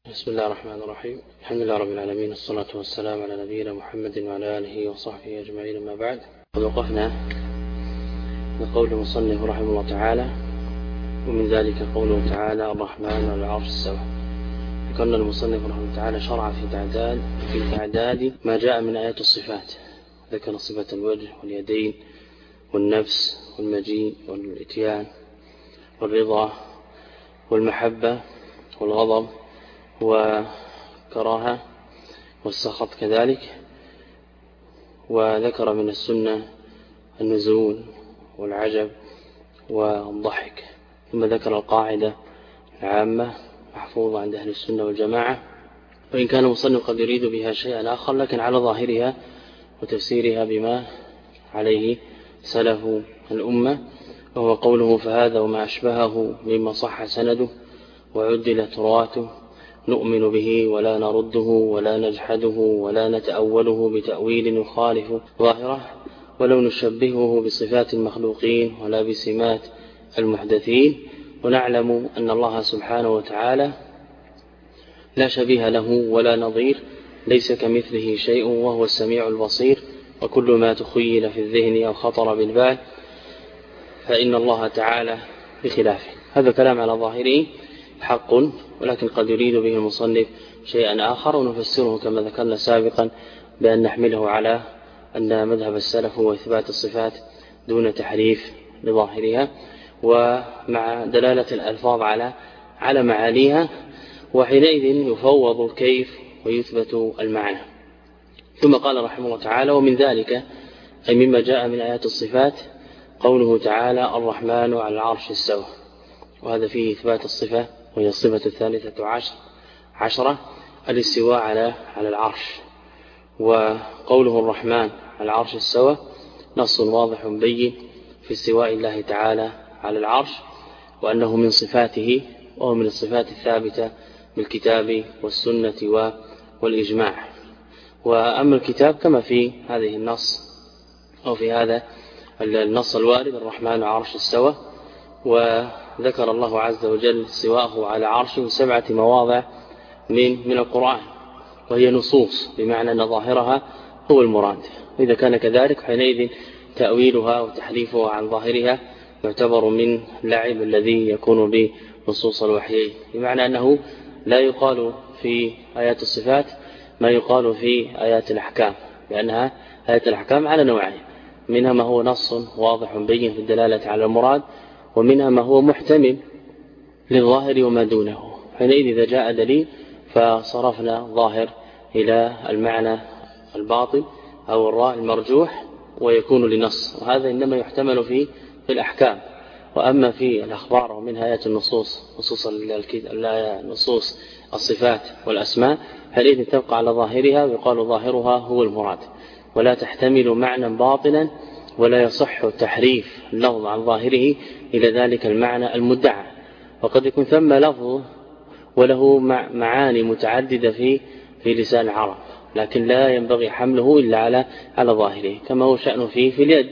بسم الله الرحمن الرحيم. الحمد لله رب العالمين، الصلاة والسلام على نبينا محمد وعلى آله وصحبه أجمعين. ما بعد، قد وقفنا بقول المصنف رحمه الله تعالى: ومن ذلك قوله تعالى: الرحمن على العرش استوى. ذكرنا المصنف رحمه الله تعالى شرع في تعداد ما جاء من آيات الصفات. ذكر صفة الوجه واليدين والنفس والمجيء والإتيان والرضا والمحبة والغضب وكراهة والسخط كذلك. وذكر من السنة النزول والعجب والضحك. ثم ذكر القاعدة العامة محفوظة عند أهل السنة والجماعة، وإن كان المصنف قد يريد بها شيئا آخر، لكن على ظاهرها وتفسيرها بما عليه سلف الأمة، وهو قوله: فهذا وما أشبهه مما صح سنده وعدل تراته نؤمن به ولا نرده ولا نجحده ولا نتأوله بتأويل يخالف ظاهره، ولو نشبهه بصفات المخلوقين ولا بسمات المحدثين. ونعلم أن الله سبحانه وتعالى لا شبيه له ولا نظير، ليس كمثله شيء وهو السميع البصير. وكل ما تخيل في الذهن أو خطر بالبال فإن الله تعالى بخلافه. هذا كلام على ظاهره حق، ولكن قد يريد به المصنف شيئا آخر، ونفسره كما ذكرنا سابقا بأن نحمله على أن مذهب السلف هو إثبات الصفات دون تحريف لظاهرها، ومع دلالة الألفاظ على معانيها، وحينئذ يفوض الكيف ويثبت المعنى. ثم قال رحمه الله تعالى: ومن ذلك أي مما جاء من آيات الصفات قوله تعالى: الرحمن على العرش استوى. وهذا فيه إثبات الصفة، وهي الصفة 13 الاستواء على العرش. وقوله الرحمن على العرش استوى نص واضح بين في استواء الله تعالى على العرش، وأنه من صفاته، وهو من الصفات الثابتة بالكتاب والسنة والإجماع. وأما الكتاب كما في هذه النص أو في هذا النص الوارد: الرحمن على العرش استوى. وذكر الله عز وجل استواءه على عرشه 7 مواضع من القرآن، وهي نصوص، بمعنى أن ظاهرها هو المراد. إذا كان كذلك حينئذ تأويلها وتحريفها عن ظاهرها يعتبر من لعب الذي يكون بنصوص الوحيين، بمعنى أنه لا يقال في آيات الصفات ما يقال في آيات الأحكام، لأنها آيات الأحكام على نوعين: منها ما هو نص واضح بين في الدلالة على المراد، ومنها ما هو محتمل للظاهر وما دونه. حينئذ إذا جاء دليل فصرفنا ظاهر إلى المعنى الباطل أو الراء المرجوح ويكون لنص، وهذا إنما يحتمل في الأحكام. وأما في الأخبار ومنها آيات النصوص، نصوص الصفات والأسماء، حينئذ تبقى على ظاهرها ويقال ظاهرها هو المراد، ولا تحتمل معنى باطلا، ولا يصح تحريف اللفظ عن ظاهره إلى ذلك المعنى المدعى. وقد يكون ثم لفظ وله معاني متعددة في لسان العرب، لكن لا ينبغي حمله إلا على ظاهره، كما هو شأنه في اليد،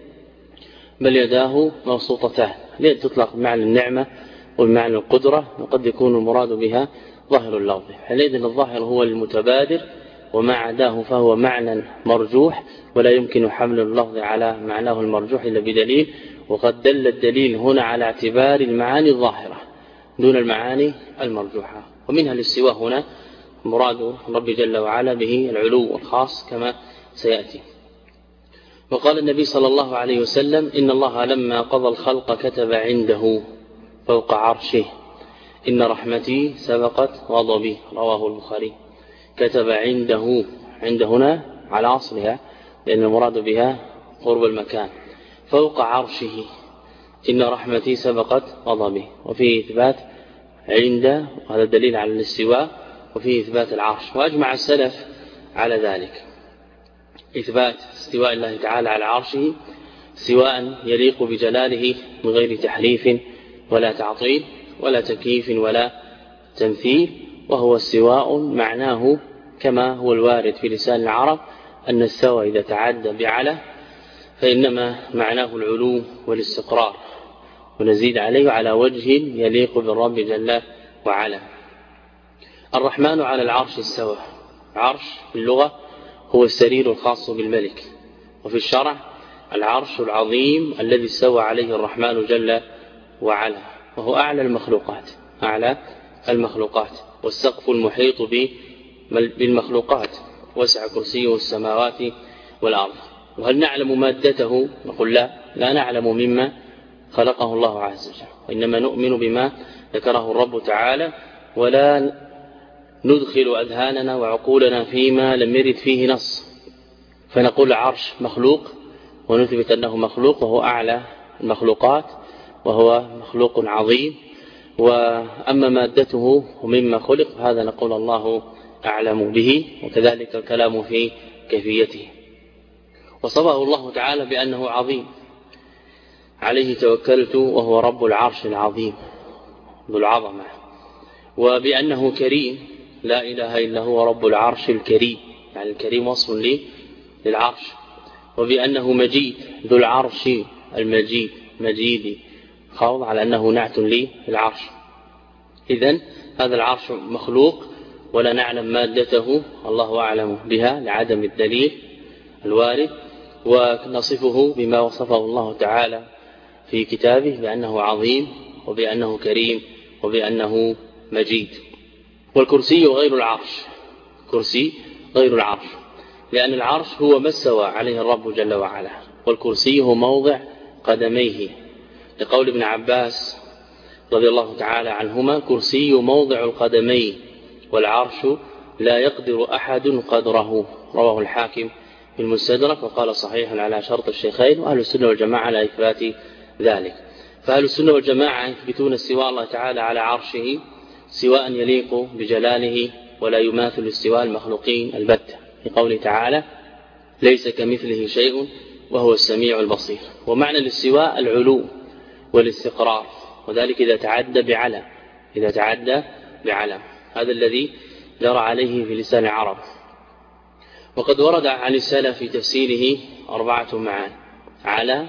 بل يداه مبسوطتان. اليد تطلق بمعنى النعمة والمعنى القدرة، وقد يكون المراد بها ظاهر اللفظ. حينئذ الظاهر هو المتبادر، وما عداه فهو معنى مرجوح، ولا يمكن حمل اللفظ على معناه المرجوح إلا بدليل. وقد دل الدليل هنا على اعتبار المعاني الظاهرة دون المعاني المرجوحة. ومنها الاستواء هنا مراد رب جل وعلا به العلو الخاص كما سيأتي. وقال النبي صلى الله عليه وسلم: إن الله لما قضى الخلق كتب عنده فوق عرشه: إن رحمتي سبقت غضبي. رواه البخاري. كتب عنده، عند هنا على أصلها لأن المراد بها قرب المكان. فوق عرشه: إن رحمتي سبقت غضبي. وفيه إثبات عند، وهذا دليل على الاستواء، وفيه إثبات العرش. وأجمع السلف على ذلك: إثبات استواء الله تعالى على عرشه سواء يليق بجلاله من غير تحريف ولا تعطيل ولا تكييف ولا تمثيل، وهو استواء معناه كما هو الوارد في لسان العرب أن استوى إذا تعدى بعلى فإنما معناه العلو والاستقرار، ونزيد عليه على وجه يليق بالرب جل وعلا. الرحمن على العرش استوى. العرش في اللغة هو السرير الخاص بالملك، وفي الشرع العرش العظيم الذي استوى عليه الرحمن جل وعلا، وهو أعلى المخلوقات، أعلى المخلوقات، والسقف المحيط بالمخلوقات، وسع كرسيه السماوات والأرض. وهل نعلم مادته؟ نقول لا نعلم مما خلقه الله عز وجل، وإنما نؤمن بما ذكره الرب تعالى، ولا ندخل أذهاننا وعقولنا فيما لم يرد فيه نص، فنقول عرش مخلوق ونثبت أنه مخلوق وهو أعلى المخلوقات وهو مخلوق عظيم. وأما مادته ومما خلق هذا نقول الله أعلم به، وكذلك الكلام في كيفيته. وصفه الله تعالى بأنه عظيم، عليه توكلت وهو رب العرش العظيم ذو العظمة، وبأنه كريم، لا إله إلا هو رب العرش الكريم، يعني الكريم وصف للعرش. وبأنه مجيد ذو العرش المجيد، مجيد خوض على أنه نعت للعرش. إذن هذا العرش مخلوق ولا نعلم مادته، الله أعلم بها لعدم الدليل الوارد، ونصفه بما وصفه الله تعالى في كتابه بأنه عظيم وبأنه كريم وبأنه مجيد. والكرسي غير العرش، كرسي غير العرش، لأن العرش هو ما استوى عليه الرب جل وعلا، والكرسي هو موضع قدميه، لقول ابن عباس رضي الله تعالى عنهما: كرسي موضع القدمين والعرش لا يقدر أحد قدره. رواه الحاكم في المستدرك وقال صحيح على شرط الشيخين، وأهل السنة والجماعة على إثبات ذلك. فأهل السنة والجماعة يثبتون استواء الله تعالى على عرشه سواء يليق بجلاله ولا يماثل استواء المخلوقين البتة، في قوله تعالى: ليس كمثله شيء وهو السميع البصير. ومعنى الاستواء العلو والاستقرار، وذلك إذا تعدى بعلم، إذا تعدى بعلم، هذا الذي جرى عليه في لسان العرب. وقد ورد عن السلف في تفسيره 4 معان: على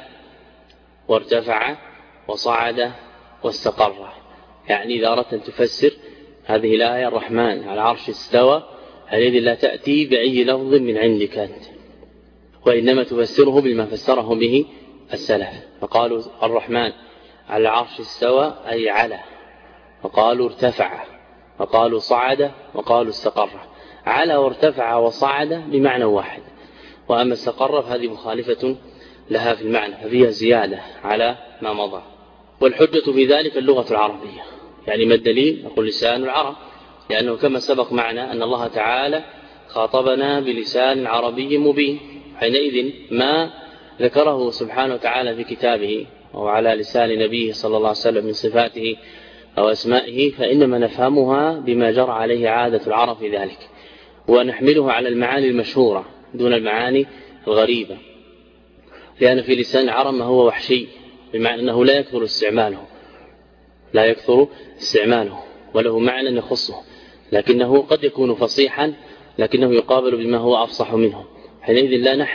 وارتفع وصعد واستقر. يعني إذا أردت أن تفسر هذه الآية الرحمن على العرش استوى، هذه لا تأتي بأي لفظ من عندك أنت، وإنما تفسره بما فسره به السلف، فقالوا الرحمن على العرش استوى أي على، وقالوا ارتفع، وقالوا صعد، وقالوا استقر. على وارتفع وصعد بمعنى واحد، وأما استقر فهذه مخالفة لها في المعنى، ففيها زيادة على ما مضى. والحجة في ذلك اللغة العربية. يعني ما الدليل؟ نقول لسان العرب، لأنه كما سبق معنا أن الله تعالى خاطبنا بلسان عربي مبين، حينئذ ما ذكره سبحانه وتعالى في كتابه أو على لسان نبيه صلى الله عليه وسلم من صفاته أو أسمائه، فإنما نفهمها بما جرى عليه عادة العرب في ذلك، ونحمله على المعاني المشهورة دون المعاني الغريبة، لأن في لسان العرب ما هو وحشي، بمعنى أنه لا يكثر استعماله، لا يكثر استعماله، وله معنى يخصه، لكنه قد يكون فصيحا لكنه يقابل بما هو أفصح منه. حينئذ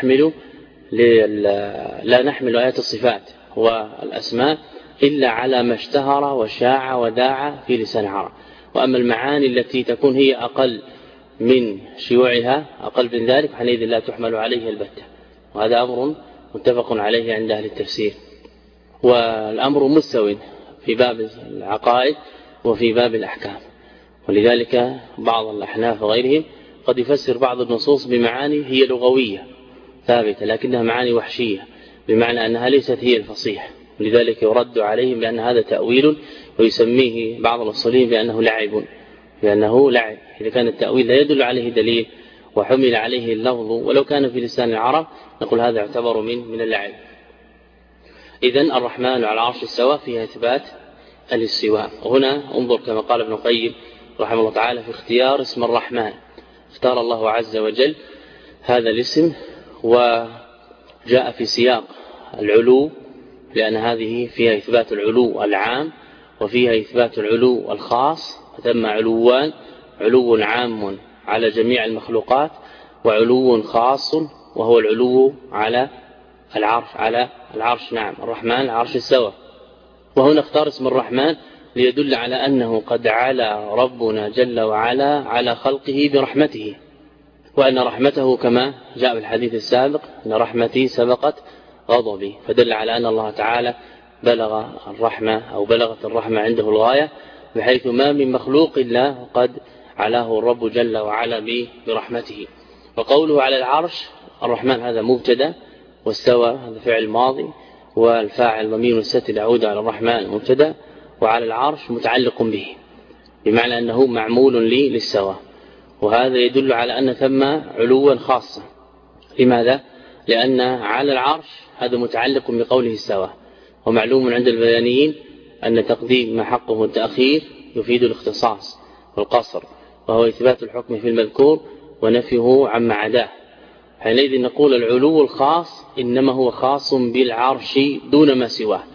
لا نحمل آيات الصفات والأسماء إلا على ما اشتهر وشاع وداع في لسان العرب. وأما المعاني التي تكون هي أقل من شيوعها، أقل من ذلك، حينئذ لا تحمل عليه البتة، وهذا أمر متفق عليه عند أهل التفسير. والأمر مستوٍ في باب العقائد وفي باب الأحكام، ولذلك بعض الأحناف وغيرهم قد يفسر بعض النصوص بمعاني هي لغوية ثابتة لكنها معاني وحشية، بمعنى أنها ليست هي الفصيح، ولذلك يرد عليهم بأن هذا تأويل، ويسميه بعض الأصوليين بأنه لعب، إذا كان التأويل لا يدل عليه دليل وحمل عليه اللفظ ولو كان في لسان العرب، نقول هذا يعتبر من اللعب. إذن الرحمن على العرش استوى فيها إثبات الاستواء. وهنا انظر كما قال ابن القيم رحمه الله تعالى في اختيار اسم الرحمن، اختار الله عز وجل هذا الاسم وجاء في سياق العلو، لأن هذه فيها إثبات العلو العام وفيها إثبات العلو الخاص، ثم علوان: علو عام على جميع المخلوقات، وعلو خاص وهو العلو على العرش. نعم، الرحمن العرش استوى. وهنا اختار اسم الرحمن ليدل على أنه قد علا ربنا جل وعلا على خلقه برحمته، وأن رحمته كما جاء في الحديث السابق أن رحمتي سبقت غضبي، فدل على أن الله تعالى بلغ الرحمة أو بلغت الرحمة عنده الغاية، بحيث ما من مخلوق إلا وقد علاه الرب جل وعلا برحمته. وقوله على العرش، الرحمن هذا مبتدا، واستوى هذا فعل ماضي، والفاعل ضمير الستر يعود على الرحمن مبتدا، وعلى العرش متعلق به، بمعنى أنه معمول للسوى. وهذا يدل على أن ثم علوا خاصة. لماذا؟ لأن على العرش هذا متعلق بقوله استوى، ومعلوم عند البيانيين أن تقديم ما حقه التأخير يفيد الاختصاص والقصر، وهو إثبات الحكم في المذكور ونفيه عما عداه. حينئذ نقول العلو الخاص إنما هو خاص بالعرش دون ما سواه،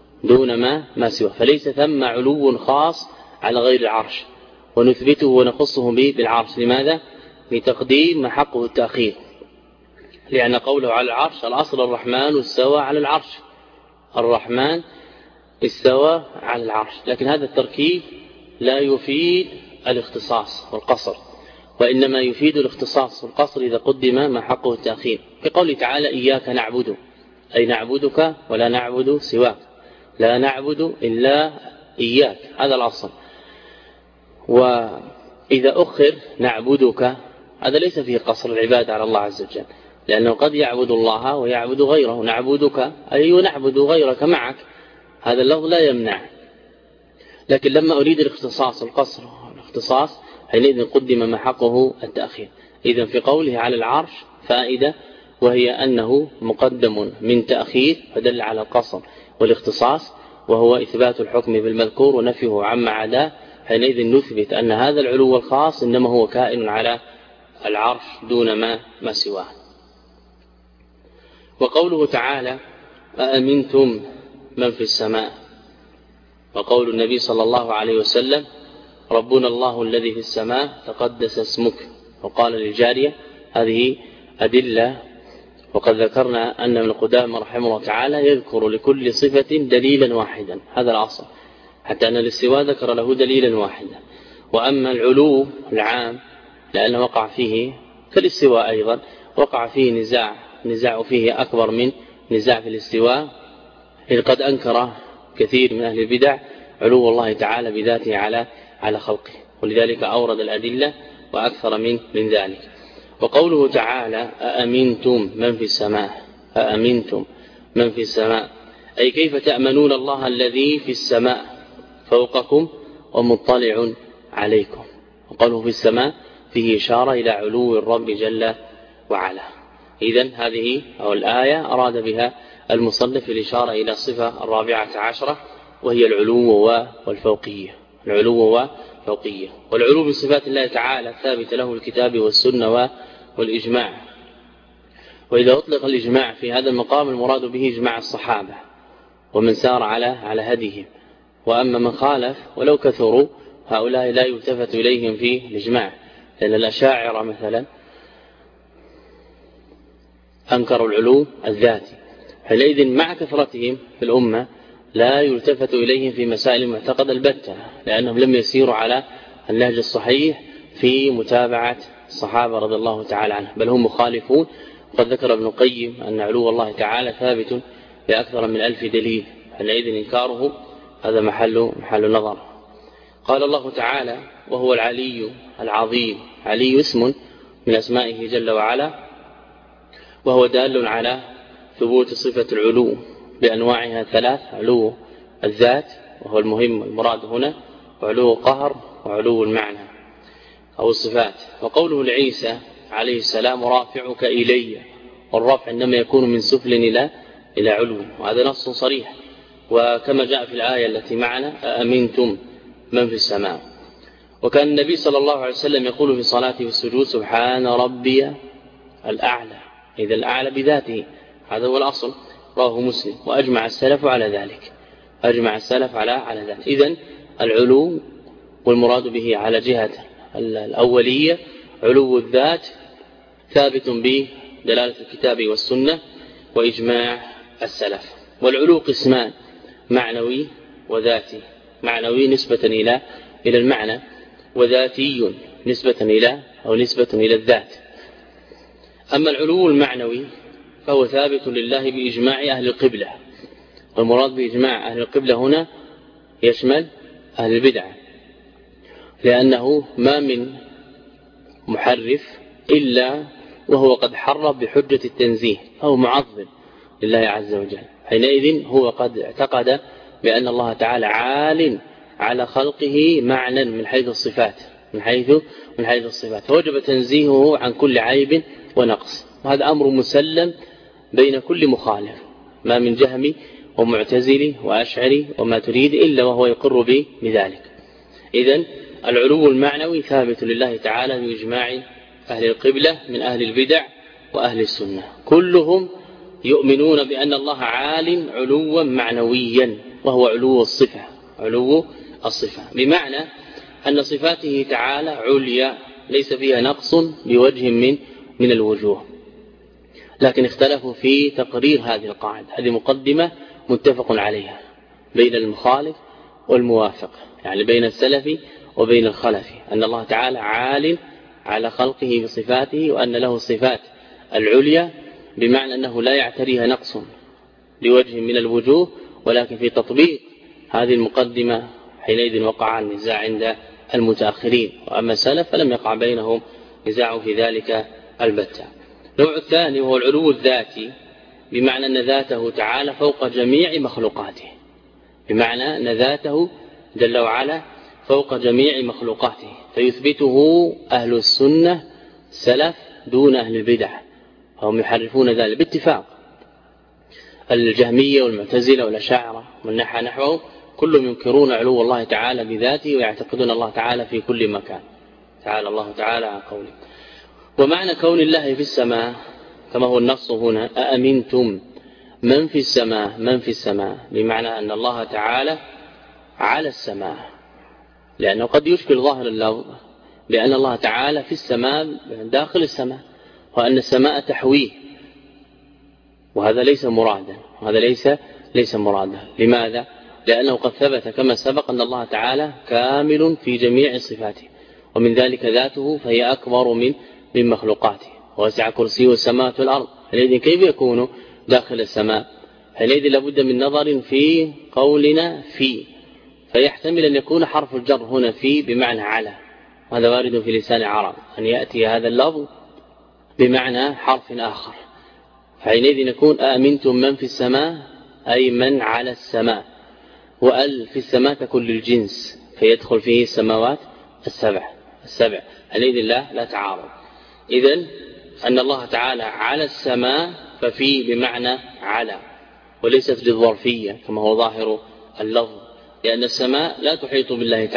فليس ثم علو خاص على غير العرش، ونثبته ونخصه بالعرش. لماذا؟ لتقديم ما حقه التأخير، لأن قوله على العرش الأصل الرحمن استوى على العرش، الرحمن استوى على العرش، لكن هذا التركيب لا يفيد الاختصاص والقصر، وإنما يفيد الاختصاص والقصر إذا قدم ما حقه التأخير. في قوله تعالى إياك نعبد، أي نعبدك ولا نعبد سواك، لا نعبد إلا إياك، هذا الأصل. وإذا أخر نعبدك هذا ليس فيه قصر العبادة على الله عز وجل، لأنه قد يعبد الله ويعبد غيره. نعبدك أي نعبد غيرك معك، هذا اللفظ لا يمنع. لكن لما أريد الاختصاص القصر والاختصاص حينئذ قدم ما حقه التأخير. إذن في قوله على العرش فائدة، وهي أنه مقدم من تأخير فدل على القصر والاختصاص، وهو إثبات الحكم بالمذكور ونفيه عما عداه. حينئذ نثبت أن هذا العلو الخاص إنما هو كائن على العرش دون ما سواه. وقوله تعالى أأمنتم من في السماء، وقول النبي صلى الله عليه وسلم ربنا الله الذي في السماء تقدس اسمك، وقال للجارية. هذه أدلة، وقد ذكرنا أن ابن قدامة رحمه الله تعالى يذكر لكل صفة دليلا واحدا، هذا الأصل، حتى أن الاستواء ذكر له دليلا واحدا. وأما العلو العام لأنه وقع فيه كالاستواء أيضا وقع فيه نزاع فيه أكبر من نزاع في الاستواء، إذ قد أنكر كثير من أهل البدع علو الله تعالى بذاته على خلقه، ولذلك أورد الأدلة وأكثر من ذلك. وقوله تعالى أأمنتم من في السماء، أأمنتم من في السماء، أي كيف تأمنون الله الذي في السماء فوقكم ومطلع عليكم. وقوله في السماء فيه إشارة إلى علو الرب جل وعلا. إذن هذه أو الآية أراد بها المصنف الإشارة إلى الصفة 14، وهي العلو والفوقية. والعلو من صفات الله تعالى ثابت له الكتاب والسنة والإجماع. وإذا أطلق الإجماع في هذا المقام المراد به إجماع الصحابة ومن سار على هديهم. وأما من خالف ولو كثروا هؤلاء لا يلتفت إليهم في الإجماع، لأن الأشاعرة مثلا أنكروا العلو الذاتي، حينئذ مع كثرتهم في الأمة لا يلتفت إليهم في مسائل المعتقد البتة، لأنهم لم يسيروا على النهج الصحيح في متابعة الصحابة رضي الله تعالى عنهم، بل هم مخالفون. وقد ذكر ابن القيم أن علو الله تعالى ثابت بأكثر من 1000 دليل، حينئذ إنكاره هذا محل نظر. قال الله تعالى وهو العلي العظيم. علي اسم من أسمائه جل وعلا، وهو دال على ثبوت صفة العلو بأنواعها 3: علو الذات وهو المهم المراد هنا، وعلو القهر، وعلو المعنى أو الصفات. وقوله لعيسى عليه السلام رافعك إلي، والرفع إنما يكون من سفل إلى علو، وهذا نص صريح. وكما جاء في الآية التي معنا أأمنتم من في السماء. وكان النبي صلى الله عليه وسلم يقول في صلاته والسجود سبحان ربي الأعلى، إذا الأعلى بذاته، هذا هو الأصل. رواه مسلم. وأجمع السلف على ذلك، إذن العلو والمراد به على جهة الأولية علو الذات ثابت بدلالة الكتاب والسنة وإجماع السلف. والعلو قسمان: معنوي وذاتي. معنوي نسبة إلى المعنى، وذاتي نسبة إلى الذات. أما العلو المعنوي فهو ثابت لله بإجماع أهل القبلة، والمراد بإجماع أهل القبلة هنا يشمل أهل البدعة، لأنه ما من محرف إلا وهو قد حرف بحجة التنزيه، فهو معظم لله عز وجل. حينئذ هو قد اعتقد بأن الله تعالى عال على خلقه معنى من حيث الصفات، من حيث الصفات، فوجب تنزيهه عن كل عيب ونقص. وهذا أمر مسلم بين كل مخالف، ما من جهمي ومعتزلي وأشعري وما تريد إلا وهو يقر بذلك. إذن العلو المعنوي ثابت لله تعالى بإجماع أهل القبلة من أهل البدع وأهل السنة، كلهم يؤمنون بأن الله عال علوا معنويا، وهو علو الصفة، بمعنى أن صفاته تعالى عليا ليس فيها نقص بوجه من الوجوه. لكن اختلفوا في تقرير هذه القاعدة، هذه مقدمة متفق عليها بين المخالف والموافق، يعني بين السلف وبين الخلف، أن الله تعالى عال على خلقه بصفاته، وأن له الصفات العليا، بمعنى أنه لا يعتريها نقص لوجه من الوجوه. ولكن في تطبيق هذه المقدمة حينئذ وقع النزاع عند المتأخرين، وأما السلف فلم يقع بينهم نزاع في ذلك البتة. النوع الثاني وهو العلو الذاتي، بمعنى أن ذاته تعالى فوق جميع مخلوقاته، بمعنى أن ذاته جل وعلا فوق جميع مخلوقاته، فيثبته أهل السنة سلف دون أهل البدع، هم يحرفون ذلك باتفاق. الجهمية والمعتزلة والأشاعرة والنحى نحوه كلهم ينكرون علو الله تعالى بذاته، ويعتقدون الله تعالى في كل مكان، تعالى الله تعالى عن قوله. ومعنى كون الله في السماء كما هو النص هنا: أأمنتم من في السماء، بمعنى أن الله تعالى على السماء، لأنه قد يشكل ظاهر اللفظ بأن الله تعالى في السماء داخل السماء، وأن السماء تحويه، وهذا ليس مرادا. لماذا؟ لأنه قد ثبت كما سبق أن الله تعالى كامل في جميع صفاته، ومن ذلك ذاته فهي أكبر من مخلوقاته، ووسع كرسيه السماوات والأرض. حينئذ كيف يكون داخل السماء؟ حينئذ لابد من نظر في قولنا فيحتمل أن يكون حرف الجر هنا بمعنى على، وهذا وارد في لسان العرب أن يأتي هذا اللفظ بمعنى حرف آخر. حينئذ نكون أأمنتم من في السماء أي من على السماء، وأل في السماء تكون للجنس فيدخل فيه السماوات السبع. حينئذ لا تعارض. إذن أن الله تعالى على السماء ففي بمعنى على، وليست للظرفية كما هو ظاهر اللفظ، لأن السماء لا تحيط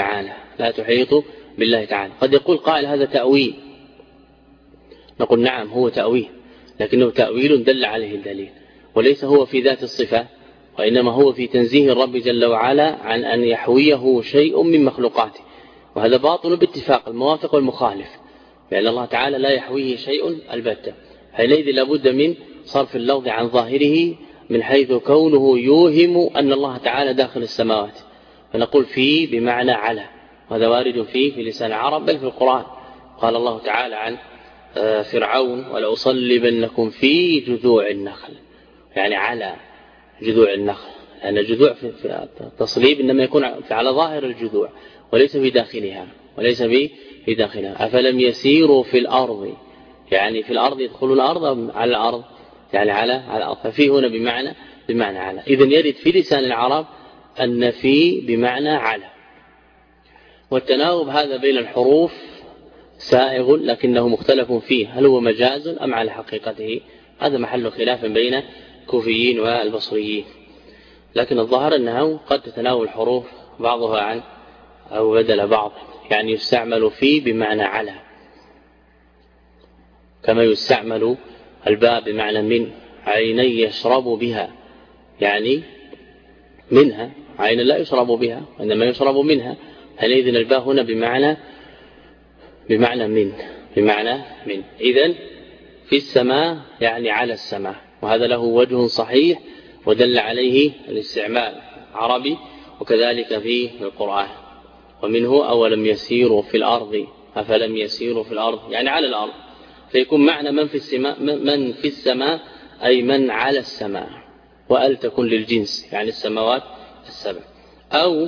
بالله تعالى. قد يقول قائل هذا تأويل، نقول نعم هو تأويل، لكنه تأويل دل عليه الدليل، وليس هو في ذات الصفة، وإنما هو في تنزيه الرب جل وعلا عن أن يحويه شيء من مخلوقاته، وهذا باطل باتفاق الموافق والمخالف، لأن الله تعالى لا يحويه شيء البتة. حينئذ لابد من صرف اللفظ عن ظاهره، من حيث كونه يوهم أن الله تعالى داخل السماوات، فنقول في بمعنى على، وهذا وارد في لسان العرب بل في القرآن. قال الله تعالى عن فرعون: ولأصلبنكم في جذوع النخل، يعني على جذوع النخل، لأن الجذوع في التصليب إنما يكون على ظاهر الجذوع وليس في داخلها. أفلم يسيروا في الأرض، يعني في الأرض يدخلون الأرض على الأرض، يعني على الأرض، ففي هنا بمعنى على. إذن يرد في لسان العرب أن في بمعنى على، والتناوب هذا بين الحروف سائغ لكنه مختلف فيه، هل هو مجاز أم على حقيقته؟ هذا محل خلاف بين الكوفيين والبصريين، لكن الظاهر أنه قد تتناول الحروف بعضها عن أو بدل بعض، يعني يستعمل في بمعنى على، كما يستعمل الباء بمعنى من، عيني يشرب بها، يعني منها، عين لا يشرب بها وإنما يشرب منها. حينئذ الباء هنا بمعنى من. إذن في السماء يعني على السماء، وهذا له وجه صحيح ودل عليه الاستعمال عربي، وكذلك في القرآن. ومنه أولم يسيروا في الأرض أفلم يسيروا في الأرض يعني على الأرض، فيكون معنى من في السماء أي من على السماء، وأل تكون للجنس يعني السماوات السبع. أو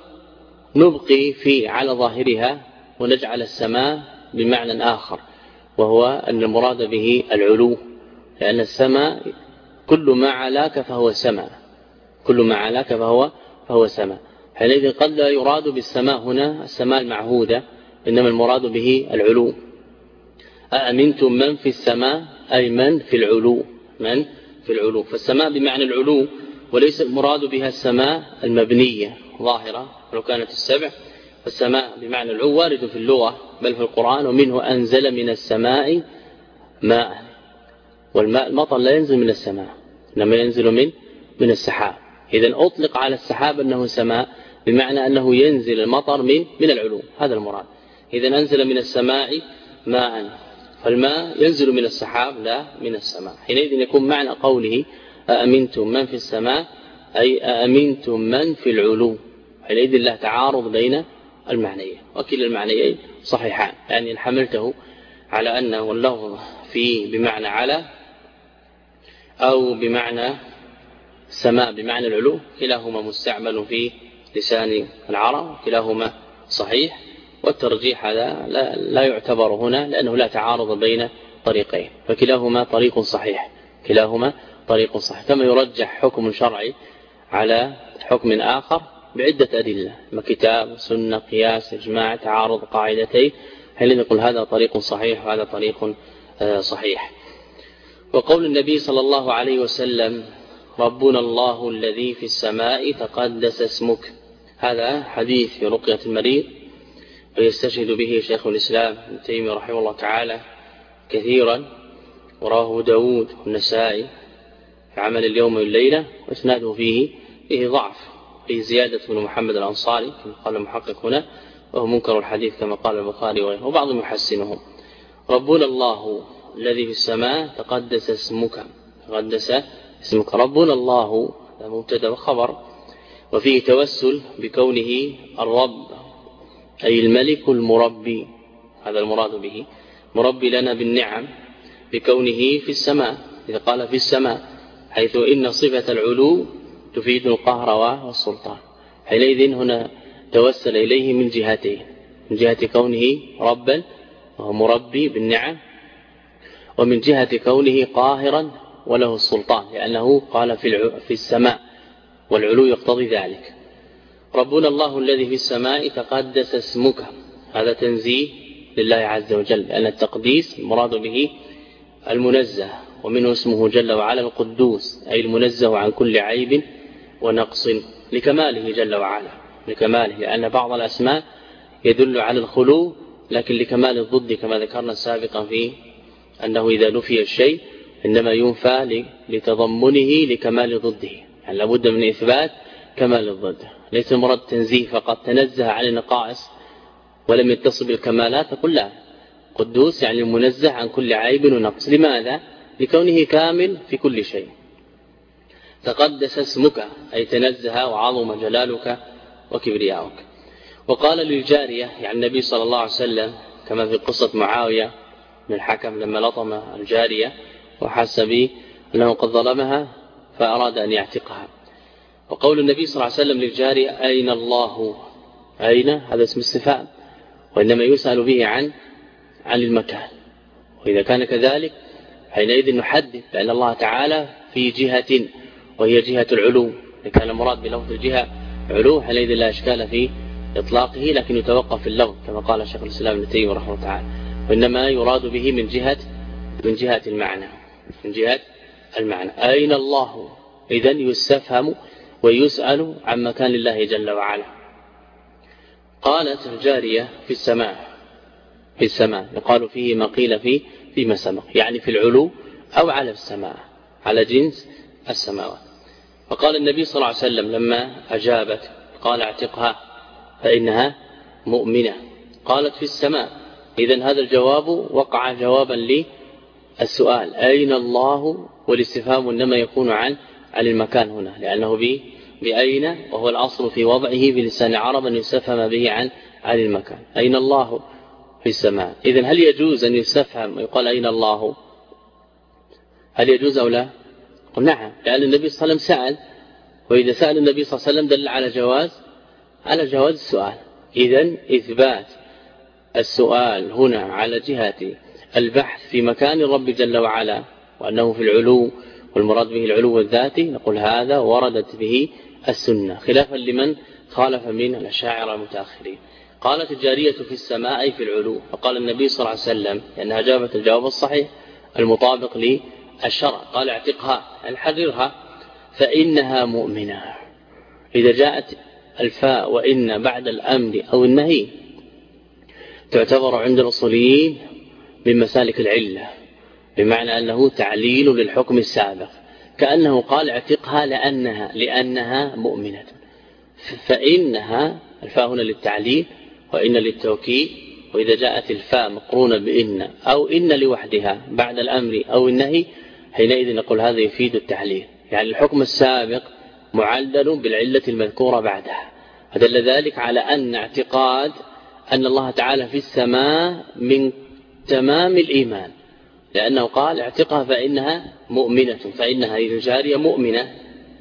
نبقي في على ظاهرها ونجعل السماء بمعنى آخر، وهو أن المراد به العلو، لأن السماء كل ما علاك فهو سماء، كل ما علاك فهو سماء. حينئذ قد لا يراد بالسماء هنا السماء المعهودة، إنما المراد به العلو. أأمنتم من في السماء أي من في العلو، من في العلو. فالسماء بمعنى العلو، وليس المراد بها السماء المبنية ظاهرة لو كانت السبع. فالسماء بمعنى العلو وارد في اللغة بل في القرآن. ومنه أنزل من السماء ماء، والماء المطر لا ينزل من السماء إنما ينزل من السحاب. إذن أطلق على السحاب أنه سماء بمعنى أنه ينزل المطر من العلو، هذا المراد. إذن أنزل من السماء ماء، فالماء ينزل من السحاب لا من السماء. حينئذ يكون معنى قوله أأمنتم من في السماء أي أأمنتم من في العلو. حينئذ لا تعارض بين المعنيين، وكلا المعنيين صحيحان، يعني إن حملته على أنه اللفظ فيه بمعنى على أو بمعنى السماء بمعنى العلو كلاهما مستعمل في لسان العرب، كلاهما صحيح. والترجيح هذا لا يعتبر هنا لأنه لا تعارض بين طريقين، فكلاهما طريق صحيح، كلاهما طريق صحيح. كما يرجح حكم شرعي على حكم آخر بعدة أدلة، كتاب سنة قياس إجماع تعارض قاعدتين، حين نقول هذا طريق صحيح وهذا طريق صحيح. وقول النبي صلى الله عليه وسلم ربنا الله الذي في السماء تقدس اسمك، هذا حديث في رقية المريض، ويستشهد به شيخ الإسلام ابن تيمية رحمه الله تعالى كثيرا، وراه داود والنسائي في عمل اليوم والليلة، واسناده فيه ضعف، فيه زيادة بن محمد الأنصاري كما قال المحقق هنا، وهو منكر الحديث كما قال البخاري وغيره، وبعضهم يحسنه. ربنا الله الذي في السماء تقدس اسمك، تقدس اسمك. ربنا الله مبتدا وخبر، وفيه توسل بكونه الرب أي الملك المربي، هذا المراد به، مربي لنا بالنعم بكونه في السماء. إذا قال في السماء حيث إن صفة العلو تفيد القهر والسلطان، حينئذ هنا توسل إليه من جهتين، من جهة كونه ربا وهو مربي بالنعم، ومن جهة كونه قاهرا وله السلطان، لأنه قال في السماء والعلو يقتضي ذلك. ربنا الله الذي في السماء تقدس اسمك، هذا تنزيه لله عز وجل، لأن التقديس المراد به المنزه، ومنه اسمه جل وعلا القدوس أي المنزه عن كل عيب ونقص لكماله جل وعلا، لكماله، لأن بعض الأسماء يدل على الخلو لكن لكمال الضد، كما ذكرنا سابقا في أنه إذا نفي الشيء إنما ينفى لتضمنه لكمال ضده، يعني لابد من إثبات كمال الضد، ليس مراد تنزيه فقط تنزه عن النقائص ولم يتصل بالكمالات، فقل لا، قدوس يعني المنزه عن كل عيب ونقص. لماذا؟ لكونه كامل في كل شيء. تقدس اسمك أي تنزه وعظم جلالك وكبرياؤك. وقال للجارية يعني النبي صلى الله عليه وسلم كما في قصة معاوية بن الحكم لما لطم الجارية وحس به أنه قد ظلمها فأراد أن يعتقها. وقول النبي صلى الله عليه وسلم للجارية أين الله، أين هذا اسم استفهام، وإنما يسأل به عن المكان، وإذا كان كذلك حينئذ نحدث بأن الله تعالى في جهة وهي جهة العلو، إذا كان المراد بلفظ الجهة علو حينئذ لا إشكال في إطلاقه، لكن يتوقف في اللفظ كما قال شيخ الإسلام ابن تيمية رحمه الله تعالى، وإنما يراد به من جهة المعنى، من جهة المعنى. أين الله إذن يستفهم ويسأل عن مكان الله جل وعلا. قالت الجارية في السماء، في السماء يقال فيه ما قيل فيما سبق، يعني في العلو أو على السماء، على جنس السماوات. فقال النبي صلى الله عليه وسلم لما أجابت قال اعتقها فإنها مؤمنة. قالت في السماء، إذن هذا الجواب وقع جوابا للسؤال أين الله، والاستفهام إنما يكون عن المكان هنا، لأنه بأين، وهو الأصل في وضعه بلسان العرب أن يستفهم به عن المكان. أين الله؟ في السماء. إذن هل يجوز أن يستفهم ويقال أين الله؟ هل يجوز أو لا؟ قل نعم، لأن النبي صلى الله عليه وسلم سأل، وإذا سأل النبي صلى الله عليه وسلم دل على جواز السؤال. إذن إثبات السؤال هنا على جهة البحث في مكان الرب جل وعلا وأنه في العلو والمراد به العلو الذاتي، نقول هذا وردت به السنة، خلافا لمن خالف من الأشاعرة المتأخرين. قالت الجارية في السماء أي في العلو، فقال النبي صلى الله عليه وسلم لأنها جابت الجواب الصحيح المطابق للشرع، قال اعتقها حررها فإنها مؤمنة. إذا جاءت الفاء وإن بعد الأمر أو النهي تعتبر عند الأصوليين من مسالك العلة، بمعنى أنه تعليل للحكم السابق، كأنه قال اعتقها لأنها مؤمنة. فإنها الفاء هنا للتعليل وإن للتوكيد، وإذا جاءت الفاء مقرونة بإن أو إن لوحدها بعد الأمر أو النهي حينئذ نقول هذا يفيد التعليل، يعني الحكم السابق معلل بالعلة المذكورة بعدها. فدل ذلك على أن اعتقاد أن الله تعالى في السماء من تمام الإيمان، لأنه قال اعتقها فإنها مؤمنة، فإنها الجارية مؤمنة،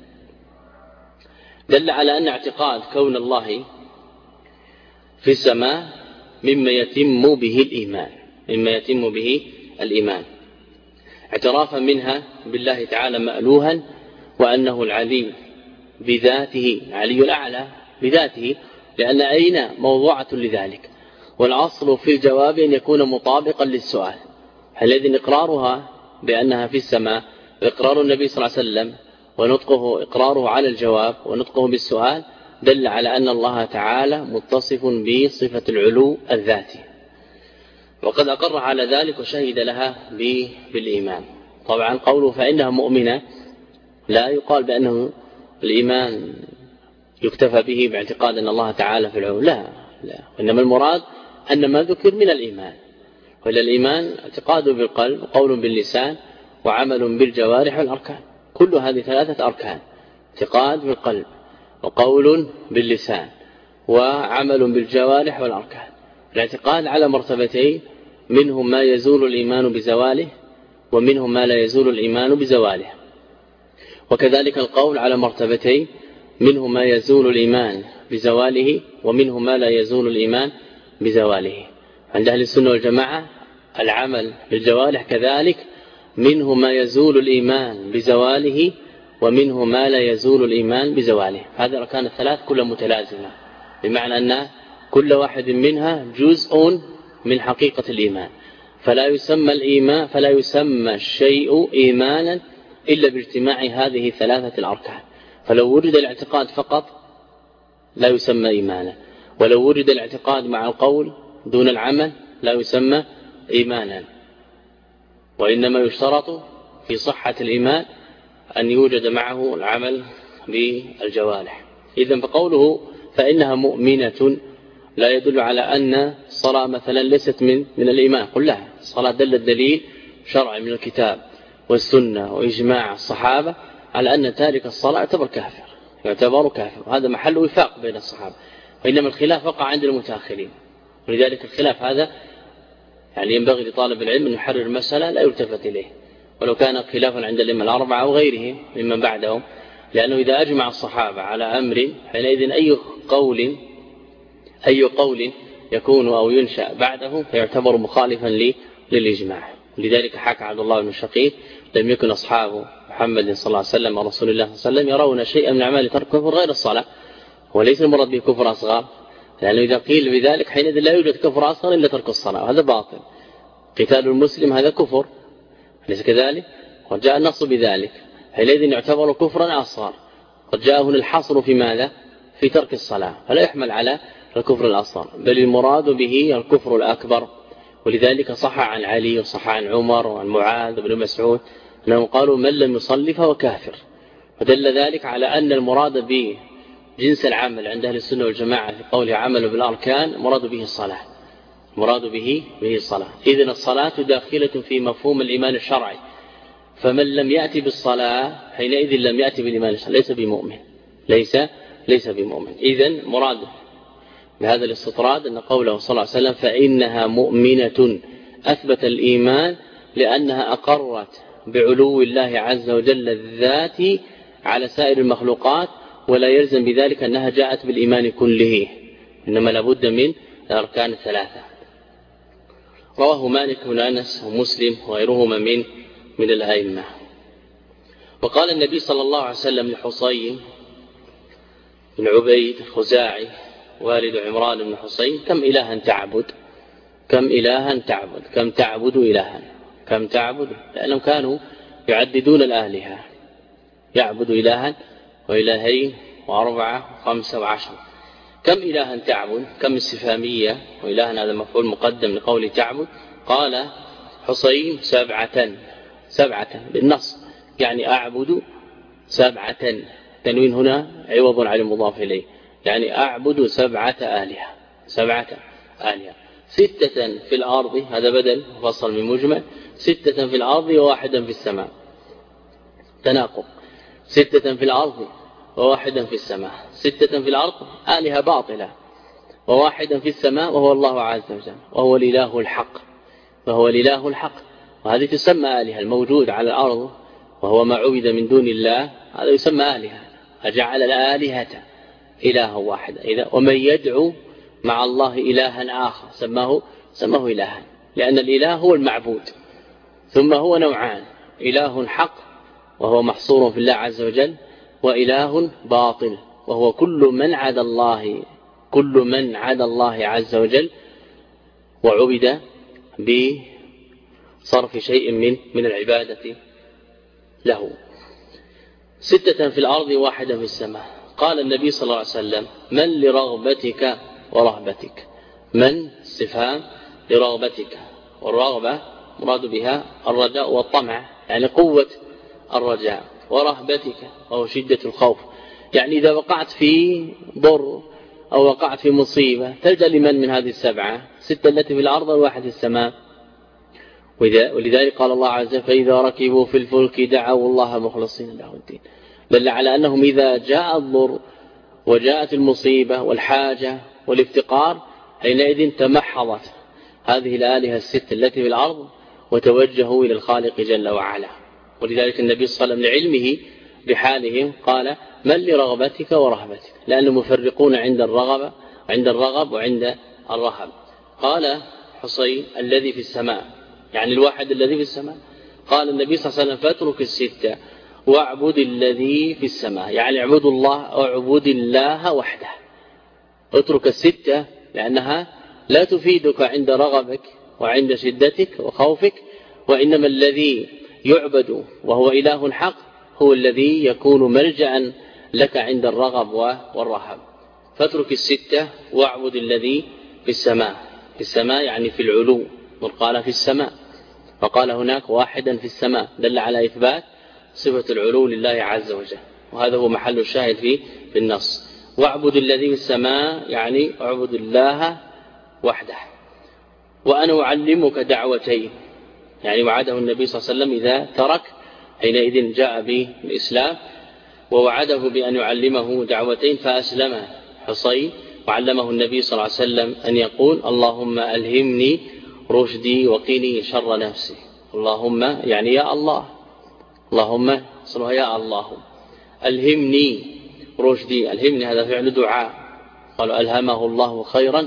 دل على أن اعتقاد كون الله في السماء مما يتم به الإيمان اعترافا منها بالله تعالى مألوها، وأنه العلي بذاته، العلي الأعلى بذاته، لأن أين موضوعة لذلك. والأصل في الجواب أن يكون مطابقا للسؤال، الذي إقرارها بأنها في السماء إقرار النبي صلى الله عليه وسلم ونطقه إقراره على الجواب ونطقه بالسؤال دل على أن الله تعالى متصف بصفة العلو الذاتي، وقد أقر على ذلك وشهد لها بالإيمان. طبعا قوله فإنها مؤمنة لا يقال بأنه الإيمان يكتفى به باعتقاد أن الله تعالى في العلو، لا، وإنما المراد أن ما ذكر من الإيمان، وإلى الإيمان اعتقاد بالقلب وقول باللسان وعمل بالجوارح والأركان، كل هذه 3 أركان: اعتقاد بالقلب وقول باللسان وعمل بالجوارح والأركان. الاعتقاد على مرتبتين: منهم ما يزول الإيمان بزواله، ومنهم ما لا يزول الإيمان بزواله. وكذلك القول على مرتبتين: منهم ما يزول الإيمان بزواله، ومنهم ما لا يزول الإيمان بزواله. عند أهل السنة والجماعة العمل بالجوارح كذلك منهم ما يزول الإيمان بزواله، ومنه ما لا يزول الإيمان بزواله. هذه الأركان 3 كلها متلازمة، بمعنى أن كل واحد منها جزء من حقيقة الإيمان، فلا يسمى الشيء إيمانا إلا باجتماع هذه 3 الأركان. فلو وجد الاعتقاد فقط لا يسمى إيمانا، ولو وجد الاعتقاد مع القول دون العمل لا يسمى إيمانا، وإنما يشترط في صحة الإيمان أن يوجد معه العمل بالجوارح. إذن فقوله فإنها مؤمنة لا يدل على أن الصلاة مثلا ليست من الإيمان، قل لا، الصلاة دل الدليل شرعي من الكتاب والسنة وإجماع الصحابة على أن تارك الصلاة يعتبر كافر، وهذا محل وفاق بين الصحابة، وإنما الخلاف وقع عند المتأخرين. ولذلك الخلاف هذا يعني ينبغي لطالب العلم أن يحرر المسألة لا يلتفت إليه، ولو كان خلافا عند الأئمة الأربعة أو غيرهم ممن بعدهم، لأنه إذا أجمع الصحابة على أمر حينئذ أي قول يكون أو ينشأ بعده فيعتبر مخالفا للإجماع. لذلك حكى عبد الله بن شقيق: لم يكن أصحاب محمد صلى الله عليه وسلم ورسول الله صلى الله عليه وسلم يرون شيئا من أعمال ترك كفر غير الصلاة، وليس المراد به كفر أصغر، لأنه إذا قيل بذلك حينئذ لا يوجد كفر أصغر إلا ترك الصلاة، وهذا باطل. قتال المسلم هذا كفر، ليس كذلك؟ قد جاء النص بذلك، حينئذ يعتبر كفرا أصغر. قد جاء هنا الحصر في ماذا؟ في ترك الصلاة، فلا يحمل على الكفر الأصغر، بل المراد به الكفر الأكبر. ولذلك صح عن علي وصح عن عمر وعن معاذ بن مسعود أنهم قالوا: من لم يصلي فهو كافر. ودل ذلك على أن المراد بجنس العمل عند أهل السنة والجماعة في قوله عمل بالأركان مراد به الصلاة. إذن الصلاة داخلة في مفهوم الإيمان الشرعي، فمن لم يأتي بالصلاة حينئذ لم يأتي بالإيمان الشرعي، ليس بمؤمن. ليس بمؤمن. إذن مراد بهذا الاستطراد أن قوله صلى الله عليه وسلم فإنها مؤمنة أثبت الإيمان لأنها أقرت بعلو الله عز وجل الذات على سائر المخلوقات، ولا يلزم بذلك أنها جاءت بالإيمان كله، إنما لابد من الأركان الثلاثة. رواه مالك بن أنس ومسلم وغيرهما من الأئمة. وقال النبي صلى الله عليه وسلم لحصين بن عبيد الخزاعي والد عمران بن حصين كم إلها تعبد؟ كم تعبد إلها؟ كم تعبد؟ لأنهم كانوا يعددون الآلهة، يعبد إلها وإلهين وأربعة وخمسة وعشر. كم إلها تعبد؟ كم استفهامية، وإلها هذا مفعول مقدم لقول تعبد. قال حصين سبعة بالنص، يعني أعبد 7. تنوين هنا عوض عن المضاف إليه، يعني أعبد 7 آلهة. 6 في الأرض، هذا بدل فصل من مجمل. 6 في الأرض وواحدا في السماء، تناقض. 6 في الأرض وواحدا في السماء. 6 في الأرض آلهة باطلة، وواحدا في السماء وهو الله عز وجل، وهو الإله الحق. وهذه تسمى آلهة. الموجود على الأرض وهو ما عبد من دون الله هذا يسمى آلهة. أجعل الآلهة إله واحد. ومن يدعو مع الله إلها آخر سماه إلها، لأن الإله هو المعبود. ثم هو نوعان: إله حق وهو محصور في الله عز وجل، وإله باطل وهو كل من عدا الله عز وجل وعبد بصرف شيء من العبادة له. 6 في الأرض واحدا في السماء. قال النبي صلى الله عليه وسلم من لرغبتك ورهبتك؟ من استفهام لرغبتك، والرغبة مراد بها الرجاء والطمع، يعني قوة الرجاء، ورهبتك وهو شدة الخوف، يعني إذا وقعت في ضر أو وقعت في مصيبة تلجأ لمن من هذه 7؟ 6 التي في الأرض والواحد في السماء. ولذلك قال الله عز وجل فإذا ركبوا في الفلك دعوا الله مخلصين له الدين، دل على أنهم إذا جاء الضر وجاءت المصيبة والحاجة والافتقار حينئذ تمحضت هذه الآلهة 6 التي في الأرض وتوجهوا إلى الخالق جل وعلا. ولذلك النبي صلى الله عليه وسلم لعلمه بحالهم قال من لرغبتك ورهبتك، لأنهم مفرقون عند الرغب وعند الرهب. قال حصين الذي في السماء، يعني الواحد الذي في السماء. قال النبي صلى الله عليه وسلم فاترك 6 واعبد الذي في السماء، يعني اعبد الله وحده. اترك 6 لأنها لا تفيدك عند رغبك وعند شدتك وخوفك، وإنما الذي يعبد وهو إله حق هو الذي يكون ملجأ لك عند الرغب والرهب. فاترك 6 واعبد الذي في السماء. في السماء يعني في العلو، وقال في السماء، وقال هناك واحدا في السماء، دل على إثبات صفة العلو لله عز وجل، وهذا هو محل الشاهد في النص. واعبد الذي في السماء يعني اعبد الله وحده. وأنا أعلمك دعوتين، يعني وعده النبي صلى الله عليه وسلم إذا ترك حينئذ جاء بالإسلام، ووعده بأن يعلمه دعوتين فأسلم حصين، وعلمه النبي صلى الله عليه وسلم أن يقول اللهم ألهمني رشدي وقني شر نفسي. اللهم يعني يا الله، اللهم صلوا يا الله ألهمني رشدي. ألهمني هذا فعل دعاء، قالوا ألهمه الله خيرا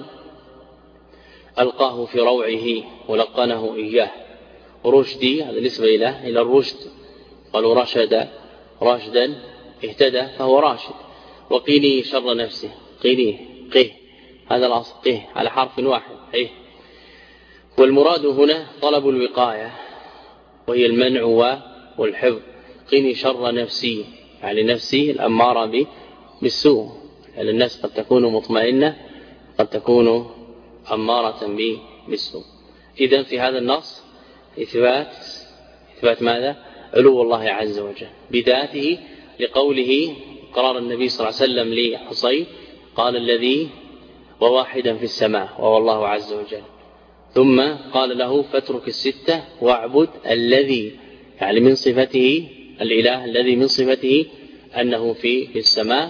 ألقاه في روعه ولقنه إياه. رشدي هذا نسبة إلى الرشد، قالوا رشد رشدا اهتدى فهو راشد. وقيني شر نفسه، قيني قه هذا الأصل قه على حرف واحد قه. والمراد هنا طلب الوقاية وهي المنع والحفظ. قيني شر نفسي يعني نفسي الأمارة بالسوء، يعني الناس قد تكون مطمئنة قد تكون أمارة بالسوء. إذن في هذا النص إثبات ماذا؟ علو الله عز وجل بذاته، لقوله قرار النبي صلى الله عليه وسلم لحصين قال الذي وواحدا في السماء وهو الله عز وجل، ثم قال له فاترك 6 واعبد الذي، يعني من صفته الإله الذي من صفته أنه في السماء،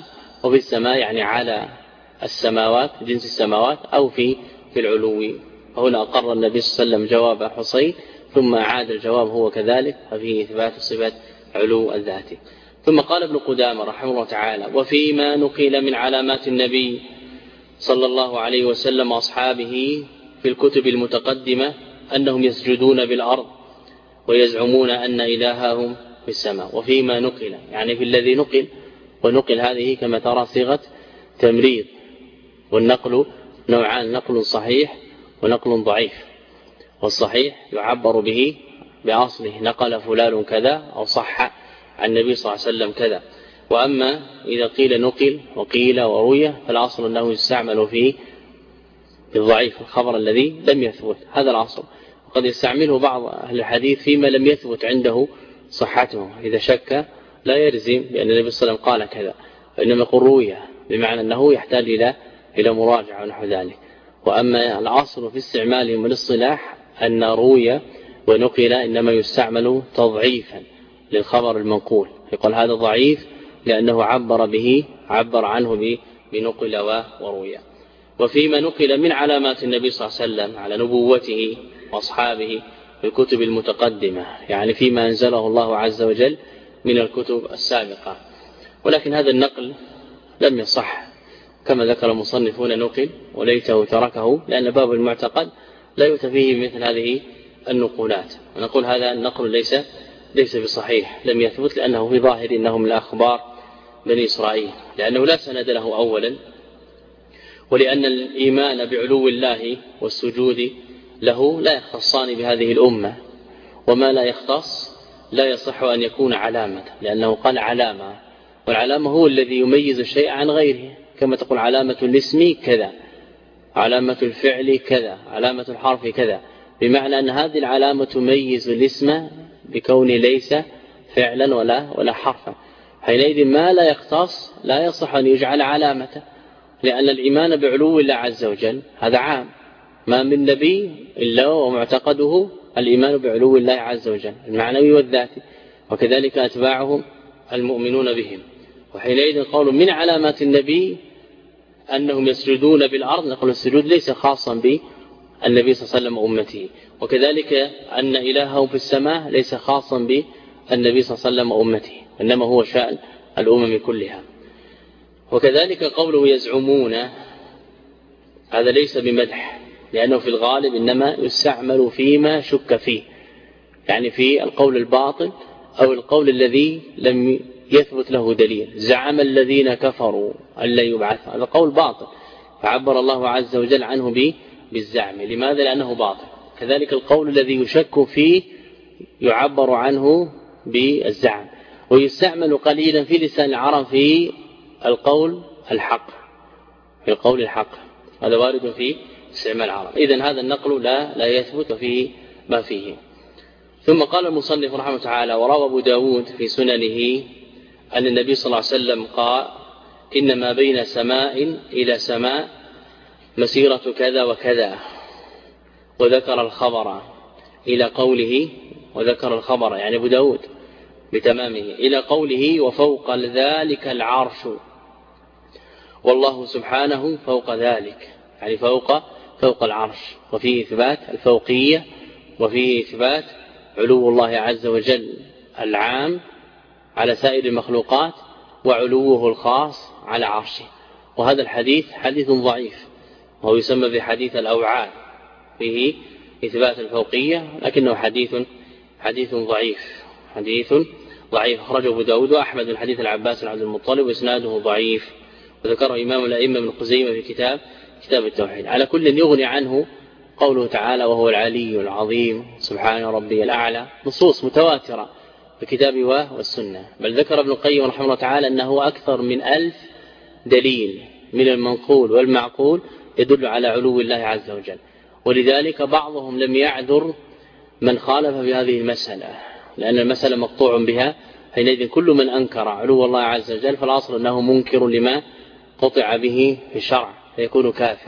وفي السماء يعني على السماوات جنس السماوات أو في العلو. هنا أقر النبي صلى الله عليه وسلم جواب حصين ثم أعاد الجواب هو كذلك، ففيه إثبات صفة علو الذات. ثم قال ابن قدامة رحمه الله تعالى: وفيما نقل من علامات النبي صلى الله عليه وسلم وأصحابه في الكتب المتقدمة أنهم يسجدون بالأرض ويزعمون أن إلههم في السماء. وفيما نقل يعني في الذي نقل، ونقل هذه كما ترى صيغة تمريض، والنقل نوعان: نقل صحيح ونقل ضعيف. والصحيح يعبر به بأصله نقل فلان كذا أو صح عن النبي صلى الله عليه وسلم كذا. وأما إذا قيل نقل وقيل وروي فالأصل أنه يستعمل فيه الضعيف، الخبر الذي لم يثبت، هذا الأصل. وقد يستعمله بعض أهل الحديث فيما لم يثبت عنده صحته، إذا شك لا يلزم بأن النبي صلى الله عليه وسلم قال كذا، وإنما يقول روي بمعنى أنه يحتاج إلى مراجعة ونحو ذلك. وأما الأصل في استعمالهم الاصطلاح أن روي ونقل إنما يستعمل تضعيفا للخبر المنقول، يقول هذا ضعيف لأنه عبر عنه بنقل وروي. وفيما نقل من علامات النبي صلى الله عليه وسلم على نبوته وأصحابه في الكتب المتقدمة، يعني فيما أنزله الله عز وجل من الكتب السابقة. ولكن هذا النقل لم يصح كما ذكر المصنفون نقل وليته تركه، لأن باب المعتقد لا يؤتى فيه بمثل هذه النقولات. ونقول هذا النقل ليس بصحيح، لم يثبت، لأنه في ظاهر إنه من أخبار بني إسرائيل، لأنه لا سند له أولا، ولأن الإيمان بعلو الله والسجود له لا يختصان بهذه الأمة، وما لا يختص لا يصح أن يكون علامة، لأنه قال علامة، والعلامة هو الذي يميز الشيء عن غيره، كما تقول علامة الاسم كذا، علامة الفعل كذا، علامة الحرف كذا، بمعنى أن هذه العلامة تميز الاسم بكون ليس فعلا ولا حرفا. حينئذ ما لا يختص لا يصح أن يجعل علامة، لأن الإيمان بعلو الله عز وجل هذا عام، ما من نبي إلا ومعتقده الإيمان بعلو الله عز وجل المعنوي والذاتي، وكذلك أتباعهم المؤمنون بهم. وحينئذ قالوا من علامات النبي أنهم يسجدون بالأرض، نقول السجود ليس خاصا بالنبي صلى الله عليه وسلم وأمته، وكذلك أن إلههم في السماء ليس خاصا بالنبي صلى الله عليه وسلم وأمته، إنما هو شأن الأمم كلها. وكذلك قوله يزعمون هذا ليس بمدح، لأنه في الغالب إنما يستعمل فيما شك فيه، يعني في القول الباطل أو القول الذي لم يثبت له دليل. زعم الذين كفروا أن لا يبعث، هذا قول باطل، فعبر الله عز وجل عنه بالزعم. لماذا؟ لأنه باطل. كذلك القول الذي يشك فيه يعبر عنه بالزعم، ويستعمل قليلا في لسان العرب في القول الحق، في القول الحق، هذا وارد في استعمال العرب. إذن هذا النقل لا يثبت فيه ما فيه. ثم قال المصنف رحمه تعالى: وروى أبو داود في سننه أن النبي صلى الله عليه وسلم قال: إن ما بين سماء إلى سماء مسيرة كذا وكذا، وذكر الخبر إلى قوله، وذكر الخبر يعني أبو داود بتمامه إلى قوله: وفوق ذلك العرش، والله سبحانه فوق ذلك، يعني فوق العرش. وفيه إثبات الفوقية، وفيه إثبات علو الله عز وجل العام على سائر المخلوقات، وعلوه الخاص على عرشه. وهذا الحديث حديث ضعيف، وهو يسمى بحديث الأوعال، فيه إثبات الفوقية، لكنه حديث ضعيف أخرجه أبو داود وأحمد من حديث العباس بن عبد المطلب، وإسناده ضعيف، وذكره إمام الأئمة من خزيمة في كتاب التوحيد. على كل يغني عنه قوله تعالى: وهو العلي العظيم سبحان ربي الأعلى، نصوص متواترة في الكتاب والسنة. بل ذكر ابن القيم رحمه الله تعالى أنه أكثر من 1000 دليل من المنقول والمعقول يدل على علو الله عز وجل. ولذلك بعضهم لم يعذر من خالف بهذه المسألة، لأن المسألة مقطوع بها. حينئذ كل من أنكر علو الله عز وجل فالأصل أنه منكر لما قطع به في الشرع، فيكون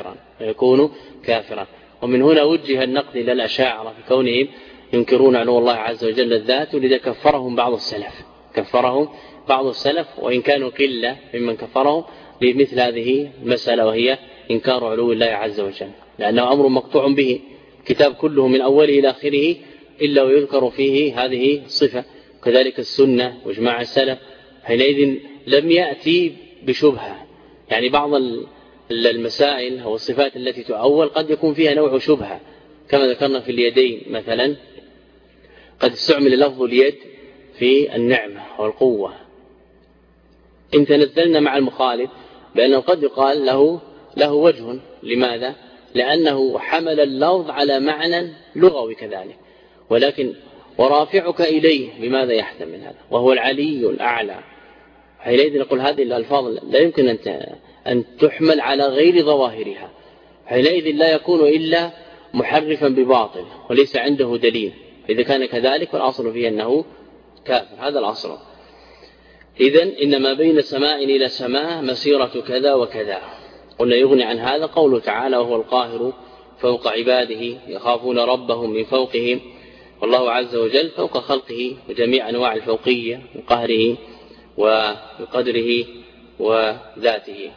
كافرا. ومن هنا وجه النقد إلى الأشاعرة في كونهم ينكرون علو الله عز وجل الذات، ولذا كفرهم بعض السلف، وإن كانوا قلة ممن كفرهم، لمثل هذه المسألة، وهي إنكار علو الله عز وجل، لأنه أمر مقطوع به، كتاب كله من أوله إلى آخره إلا ويذكر فيه هذه الصفة. كذلك السنة واجماع السلف، حينئذ لم يأتي بشبهة. يعني بعض المسائل أو الصفات التي تؤول قد يكون فيها نوع شبهة، كما ذكرنا في اليدين مثلا، قد استعمل لفظ اليد في النعمة والقوة، إن تنزلنا مع المخالف بأنه قد يقال له وجه. لماذا؟ لأنه حمل اللفظ على معنى لغوي كذلك، ولكن ورافعك إليه بماذا يحتمل هذا؟ وهو العلي الأعلى. حينئذ نقول هذه الألفاظ لا يمكن أن تحمل على غير ظواهرها، حينئذ لا يكون إلا محرفا بباطل وليس عنده دليل. إذا كان كذلك فالأصل فيه أنه كافر، هذا الأصل. إذن إن ما بين سماء إلى سماء مسيرة كذا وكذا. قلنا يغني عن هذا قوله تعالى: وهو القاهر فوق عباده يخافون ربهم من فوقهم، والله عز وجل فوق خلقه وجميع أنواع الفوقية بقهره وبقدره وذاته.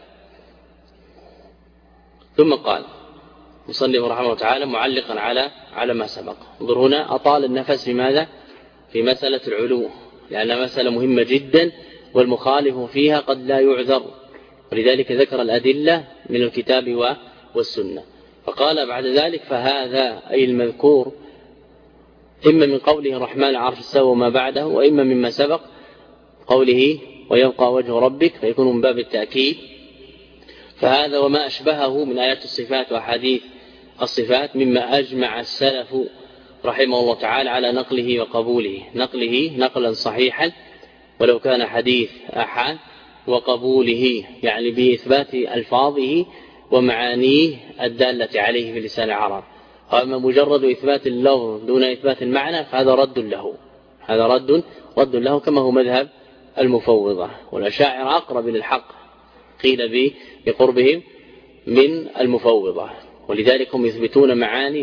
ثم قال مصنف رحمه الله تعالى معلقا على ما سبق، انظر هنا أطال النفس بماذا؟ في مسألة العلو، لأنها مسألة مهمة جدا والمخالف فيها قد لا يعذر، ولذلك ذكر الأدلة من الكتاب والسنة. فقال بعد ذلك: فهذا أي المذكور إما من قوله الرحمن عرش استوى وما بعده، وإما مما سبق قوله ويبقى وجه ربك، فيكون من باب التأكيد. فهذا وما أشبهه من آيات الصفات وحديث الصفات مما أجمع السلف رحمه الله تعالى على نقله وقبوله، نقله نقلا صحيحا ولو كان حديث أحد، وقبوله يعني بإثبات ألفاظه ومعانيه الدالة عليه في لسان العرب. وأما مجرد إثبات اللفظ دون إثبات المعنى فهذا رد له، هذا رد له كما هو مذهب المفوضة، والأشاعرة أقرب للحق قيل بقربهم من المفوضة، ولذلك هم يثبتون معاني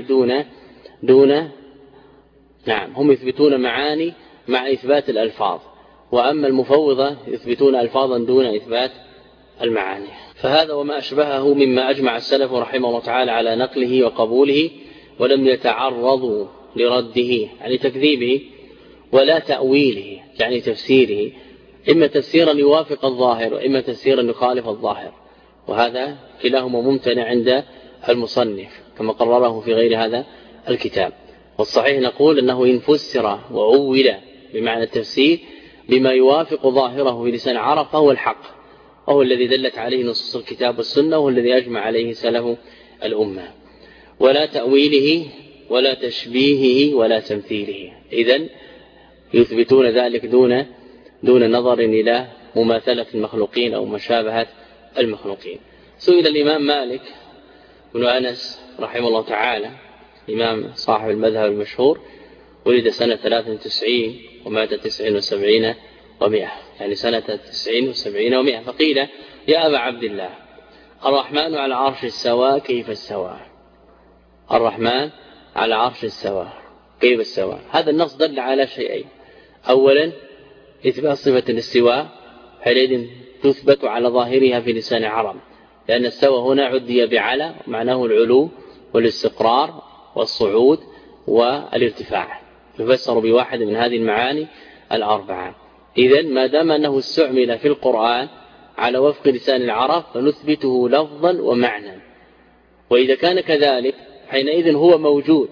هم يثبتون معاني مع إثبات الألفاظ، وأما المفوضة يثبتون ألفاظا دون إثبات المعاني. فهذا وما أشبهه مما أجمع السلف رحمه الله تعالى على نقله وقبوله، ولم يتعرضوا لرده يعني تكذيبه، ولا تأويله يعني تفسيره، إما تفسيرا يوافق الظاهر وإما تفسيرا يخالف الظاهر، وهذا كلاهما ممتنع عند المصنف كما قرره في غير هذا الكتاب. والصحيح نقول أنه إن فسر وأول بمعنى التفسير بما يوافق ظاهره في لسان العرب فهو الحق، وهو الذي دلت عليه نصوص الكتاب والسنة، وهو الذي أجمع عليه سلف الأمة. ولا تأويله ولا تشبيهه ولا تمثيله، إذن يثبتون ذلك دون نظر إلى مماثلة المخلوقين أو مشابهة المخلوقين. سئل الإمام مالك بن أنس رحمه الله تعالى، إمام صاحب المذهب المشهور، ولد سنة 93 ومات 79 و100، يعني سنة 90 و70 و100. فقيل: يا أبا عبد الله، الرحمن على عرش استوى، كيف استوى؟ الرحمن على عرش استوى كيف استوى؟ هذا النص دل على شيئين: أولا إثبات صفة الاستواء، حينئذ تثبت على ظاهرها في لسان العرب، لأن استوى هنا عدي بعلى، معناه العلو والاستقرار والصعود والارتفاع، يفسر بواحد من هذه المعاني الأربعة. إذن ما دام أنه استعمل في القرآن على وفق لسان العرب فنثبته لفظا ومعنى، وإذا كان كذلك حينئذ هو موجود،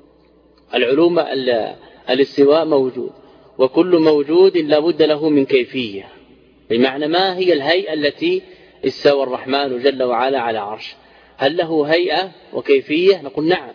العلوم الاستواء موجود، وكل موجود لا بد له من كيفية، بمعنى ما هي الهيئة التي استوى الرحمن جل وعلا على عرش؟ هل له هيئة وكيفية؟ نقول نعم،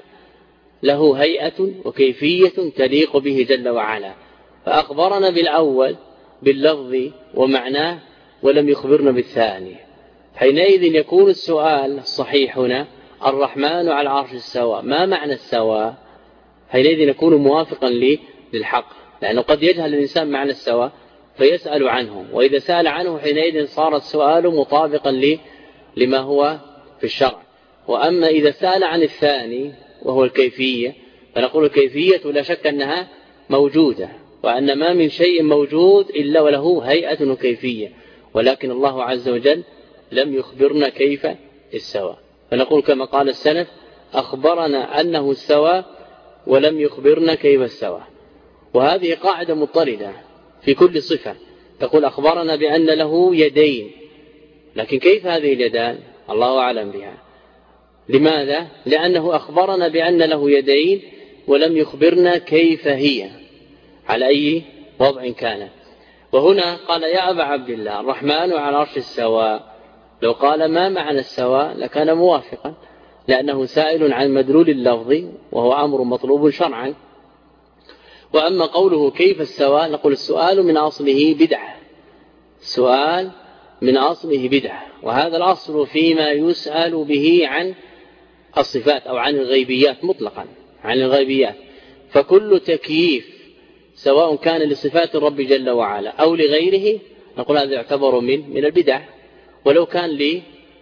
له هيئة وكيفية تليق به جل وعلا، فأخبرنا بالأول باللفظ ومعناه ولم يخبرنا بالثاني. حينئذ يكون السؤال الصحيح هنا: الرحمن على العرش استوى، ما معنى استوى؟ حينئذ يكون موافقا للحق، لأنه قد يجهل الإنسان معنى استوى فيسأل عنه، وإذا سأل عنه حينئذ صار السؤال مطابقا لما هو في الشرع. وأما إذا سأل عن الثاني وهو الكيفية فنقول الكيفية لا شك أنها موجودة، وأن ما من شيء موجود إلا وله هيئة وكيفية، ولكن الله عز وجل لم يخبرنا كيف استوى. فنقول كما قال السلف أخبرنا أنه استوى ولم يخبرنا كيف استوى. وهذه قاعدة مضطردة في كل صفة، تقول أخبرنا بأن له يدين، لكن كيف هذه اليدان؟ الله أعلم بها. لماذا؟ لأنه أخبرنا بأن له يدين ولم يخبرنا كيف هي، على أي وضع كانت. وهنا قال يا أبا عبد الله الرحمن على عرش استوى، لو قال ما معنى استوى لكان موافقا، لأنه سائل عن مدلول اللفظ وهو أمر مطلوب شرعا. وأما قوله كيف استوى نقول السؤال من أصله بدعة، السؤال من أصله بدعة، وهذا الأصل فيما يسأل به عن الصفات أو عن الغيبيات مطلقا، عن الغيبيات. فكل تكييف سواء كان لصفات الرب جل وعلا أو لغيره نقول هذا يعتبر من البدع. ولو كان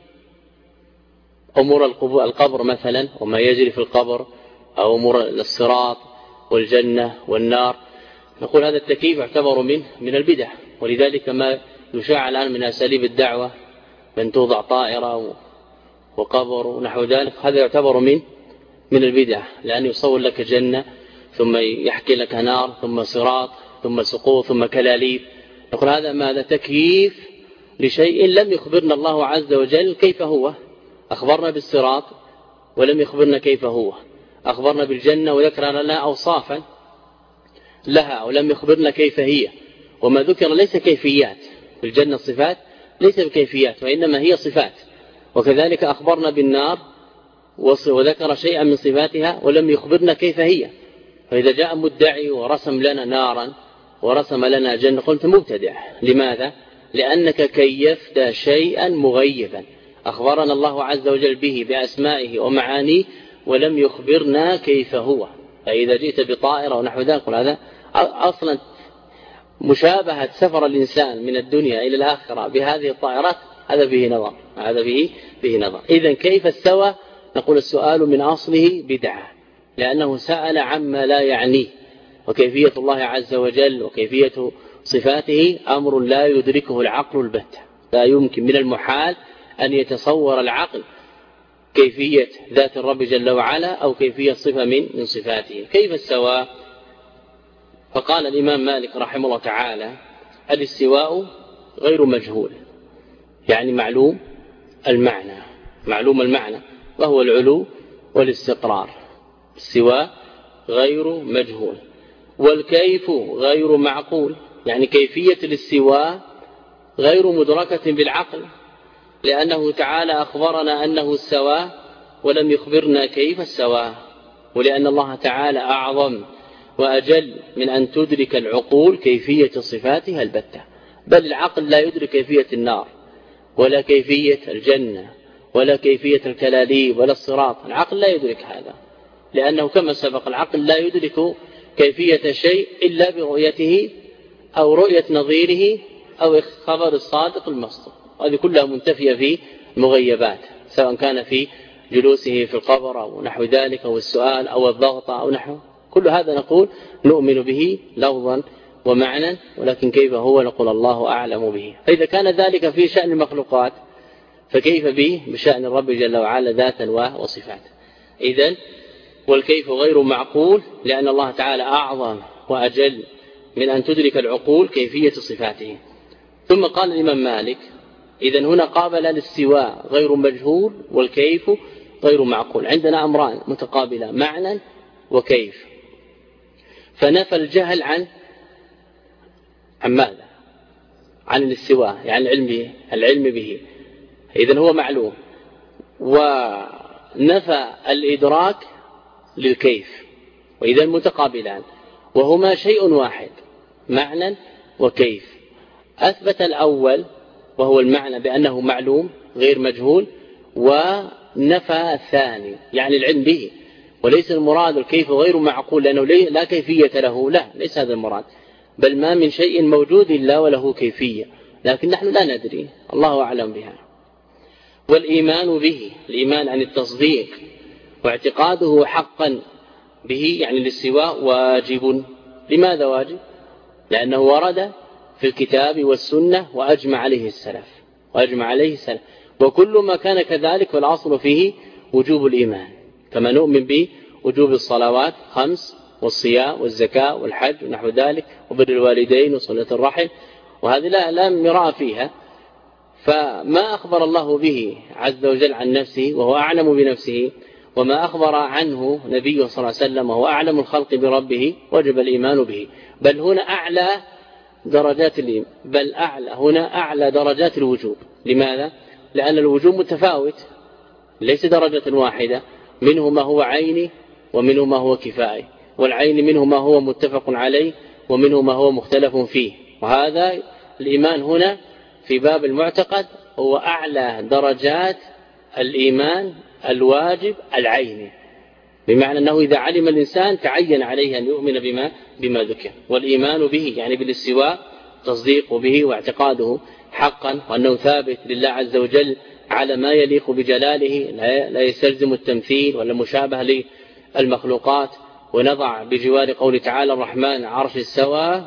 لأمور القبر مثلا وما يجري في القبر، أو أمور الصراط والجنة والنار، نقول هذا التكييف يعتبر من البدع. ولذلك ما يشاع الآن من أساليب الدعوة من توضع طائرة وقبر ونحو ذلك، هذا يعتبر من البدع، لأن يصور لك جنة ثم يحكي لك نار ثم صراط ثم سقوط ثم كلاليب. نقول هذا ماذا؟ تكييف لشيء لم يخبرنا الله عز وجل كيف هو. أخبرنا بالصراط ولم يخبرنا كيف هو، أخبرنا بالجنة وذكر لنا أوصافا لها ولم يخبرنا كيف هي. وما ذكر ليس كيفيات، في الجنة الصفات ليس بكيفيات وإنما هي صفات. وكذلك أخبرنا بالنار وذكر شيئا من صفاتها ولم يخبرنا كيف هي. فإذا جاء مدعي ورسم لنا نارا ورسم لنا جنة قلت مبتدع. لماذا؟ لأنك كيفت شيئا مغيبا أخبرنا الله عز وجل به بأسمائه ومعانيه ولم يخبرنا كيف هو. فإذا جئت بطائرة ونحو ذلك قل هذا أصلا مشابهة سفر الإنسان من الدنيا إلى الآخرة بهذه الطائرات، هذا به نظر، هذا به نظر. إذن كيف استوى؟ نقول السؤال من أصله بدعة، لأنه سأل عما لا يعنيه. وكيفية الله عز وجل وكيفية صفاته أمر لا يدركه العقل البتة، لا يمكن من المحال أن يتصور العقل كيفية ذات الرب جل وعلا أو كيفية صفة من صفاته. كيف استوى؟ فقال الإمام مالك رحمه الله تعالى الاستواء غير مجهول، يعني معلوم المعنى وهو العلو والاستقرار. استواء غير مجهول. والكيف غير معقول، يعني كيفية الاستواء غير مدركة بالعقل، لأنه تعالى أخبرنا أنه استوى ولم يخبرنا كيف استوى. ولأن الله تعالى أعظم وأجل من أن تدرك العقول كيفية صفاتها البتة، بل العقل لا يدرك كيفية النار ولا كيفية الجنة ولا كيفية الكلاليب ولا الصراط. العقل لا يدرك هذا، لأنه كما سبق العقل لا يدرك كيفية شيء إلا برؤيته أو رؤية نظيره أو خبر الصادق المصدوق. هذه كلها منتفية في مغيبات، سواء كان في جلوسه في القبر أو نحو ذلك أو السؤال أو الضغط أو نحو، كل هذا نقول نؤمن به لفظا ومعنى، ولكن كيف هو نقول الله أعلم به. فإذا كان ذلك في شأن المخلوقات فكيف به بشأن الرب جل وعلا ذاتا وصفات. إذن والكيف غير معقول، لأن الله تعالى أعظم وأجل من أن تدرك العقول كيفية صفاته. ثم قال الإمام مالك إذن هنا قابل الاستواء غير مجهول والكيف غير معقول. عندنا أمران متقابلة، معنى وكيف. فنفى الجهل عن ماذا؟ عن الاستواء، يعني العلم به. إذن هو معلوم. ونفى الإدراك للكيف، وإذن متقابلان وهما شيء واحد، معنى وكيف. أثبت الأول وهو المعنى بأنه معلوم غير مجهول، ونفى الثاني يعني العلم به. وليس المراد الكيف غير معقول لأنه لا كيفية له، لا، ليس هذا المراد، بل ما من شيء موجود إلا وله كيفية، لكن نحن لا ندري، الله أعلم بها. والإيمان به، الإيمان عن التصديق واعتقاده حقا به، يعني الاستواء واجب. لماذا واجب؟ لأنه ورد في الكتاب والسنة وأجمع عليه السلف. وكل ما كان كذلك فالأصل فيه وجوب الإيمان، كما نؤمن بوجوب الصلوات 5 والصيام والزكاة والحج ونحو ذلك وبر الوالدين وصلة الرحم، وهذه لا مراء فيها. فما أخبر الله به عز وجل عن نفسه وهو أعلم بنفسه، وما أخبر عنه نبيه صلى الله عليه وسلم وهو أعلم الخلق بربه، وجب الإيمان به. بل هنا أعلى درجات الإيمان، بل أعلى درجات الوجوب. لماذا؟ لأن الوجوب متفاوت، ليس درجة واحدة، منه ما هو عيني ومنه ما هو كفائي، والعين منه ما هو متفق عليه ومنه ما هو مختلف فيه. وهذا الإيمان هنا في باب المعتقد هو أعلى درجات الإيمان الواجب العيني، بمعنى أنه إذا علم الإنسان تعين عليه أن يؤمن بما ذكر، والإيمان به يعني بالاستواء تصديق به واعتقاده حقا، وأنه ثابت لله عز وجل على ما يليق بجلاله، لا يستلزم التمثيل ولا مشابه للمخلوقات. ونضع بجوار قول تعالى الرحمن عرش استوى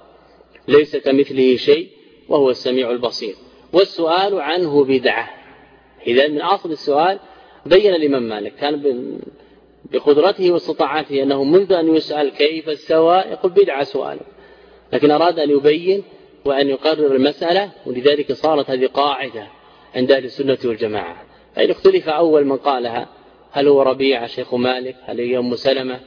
ليس كمثله شيء وهو السميع البصير. والسؤال عنه بدعة. إذا من أصل السؤال بين الإمام مالك كان بقدرته واستطاعته أنه منذ أن يسأل كيف استوى يقول بدعة سؤال، لكن أراد أن يبين وأن يقرر المسألة، ولذلك صارت هذه قاعدة عند أهل السنة والجماعة. فإن اختلف أول من قالها هل هو ربيعة شيخ مالك هل هي أم سلمة،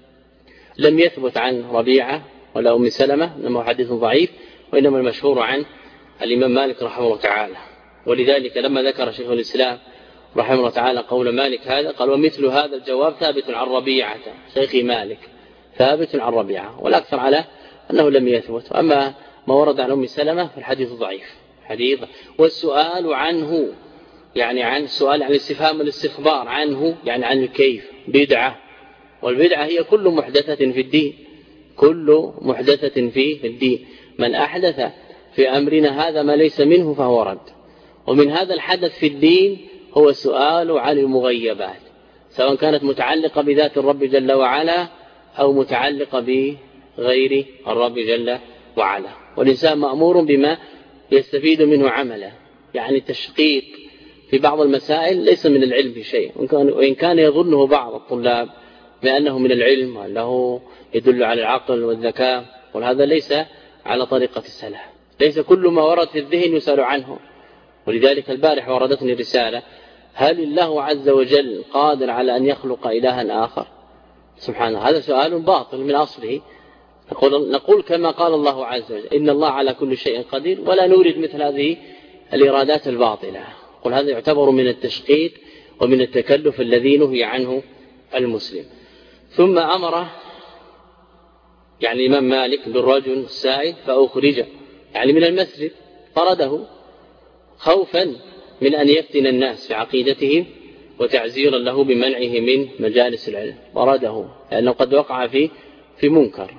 لم يثبت عن ربيعة ولا أم سلمة، إنما حديث ضعيف، وإنما المشهور عن الإمام مالك رحمه الله تعالى. ولذلك لما ذكر شيخ الإسلام رحمه الله تعالى قول مالك هذا قال ومثل هذا الجواب ثابت عن ربيعة شيخ مالك، ثابت عن ربيعة، والأكثر على أنه لم يثبت. أما ما ورد عن أم سلمة فالحديث ضعيف حديث. والسؤال عنه يعني عن السؤال عن الاستفهام والاستخبار عنه يعني عن الكيف بدعة، والبدعة هي كل محدثة في الدين، كل محدثة في الدين. من أحدث في أمرنا هذا ما ليس منه فهو رد. ومن هذا الحدث في الدين هو السؤال عن المغيبات، سواء كانت متعلقة بذات الرب جل وعلا أو متعلقة بغير الرب جل وعلا. والإنسان مأمور بما يستفيد منه عملا، يعني التشقيق في بعض المسائل ليس من العلم بشيء، وإن كان يظنه بعض الطلاب بأنه من العلم وأنه يدل على العقل والذكاء، وهذا ليس على طريقة السلف. ليس كل ما ورد في الذهن يسأل عنه. ولذلك البارح وردتني رسالة هل الله عز وجل قادر على أن يخلق إلها آخر؟ سبحانه، هذا سؤال باطل من أصله. نقول كما قال الله عز وجل إن الله على كل شيء قدير، ولا نورد مثل هذه الإرادات الباطلة. قل هذا يعتبر من التشقيق ومن التكلف الذي نهي عنه المسلم. ثم أمر يعني الإمام مالك بالرجل السائل فأخرج يعني من المسجد، طرده خوفا من أن يفتن الناس في عقيدتهم وتعزيرا له بمنعه من مجالس العلم، طرده لأنه قد وقع في منكر،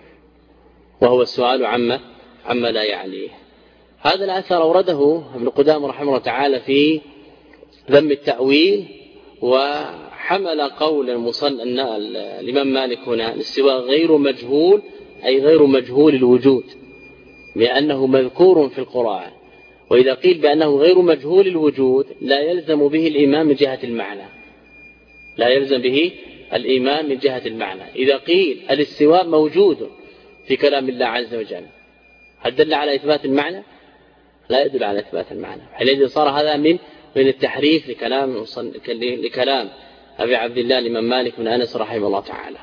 وهو السؤال عما لا يعنيه. هذا الأثر أورده ابن قدامة رحمه الله تعالى في ذم التأويل، وحمل قول الإمام مالك هنا الاستواء غير مجهول، أي غير مجهول الوجود، لأنه مذكور في القرآن. وإذا قيل بأنه غير مجهول الوجود لا يلزم به الإيمان من جهة المعنى، لا يلزم به الإيمان من جهة المعنى. إذا قيل الاستواء موجود في كلام الله عز وجل هل دل على إثبات المعنى؟ لا يدل على إثبات المعنى. حينئذ صار هذا من التحريف لكلام أبي عبد الله الإمام مالك بن أنس رحمه الله تعالى.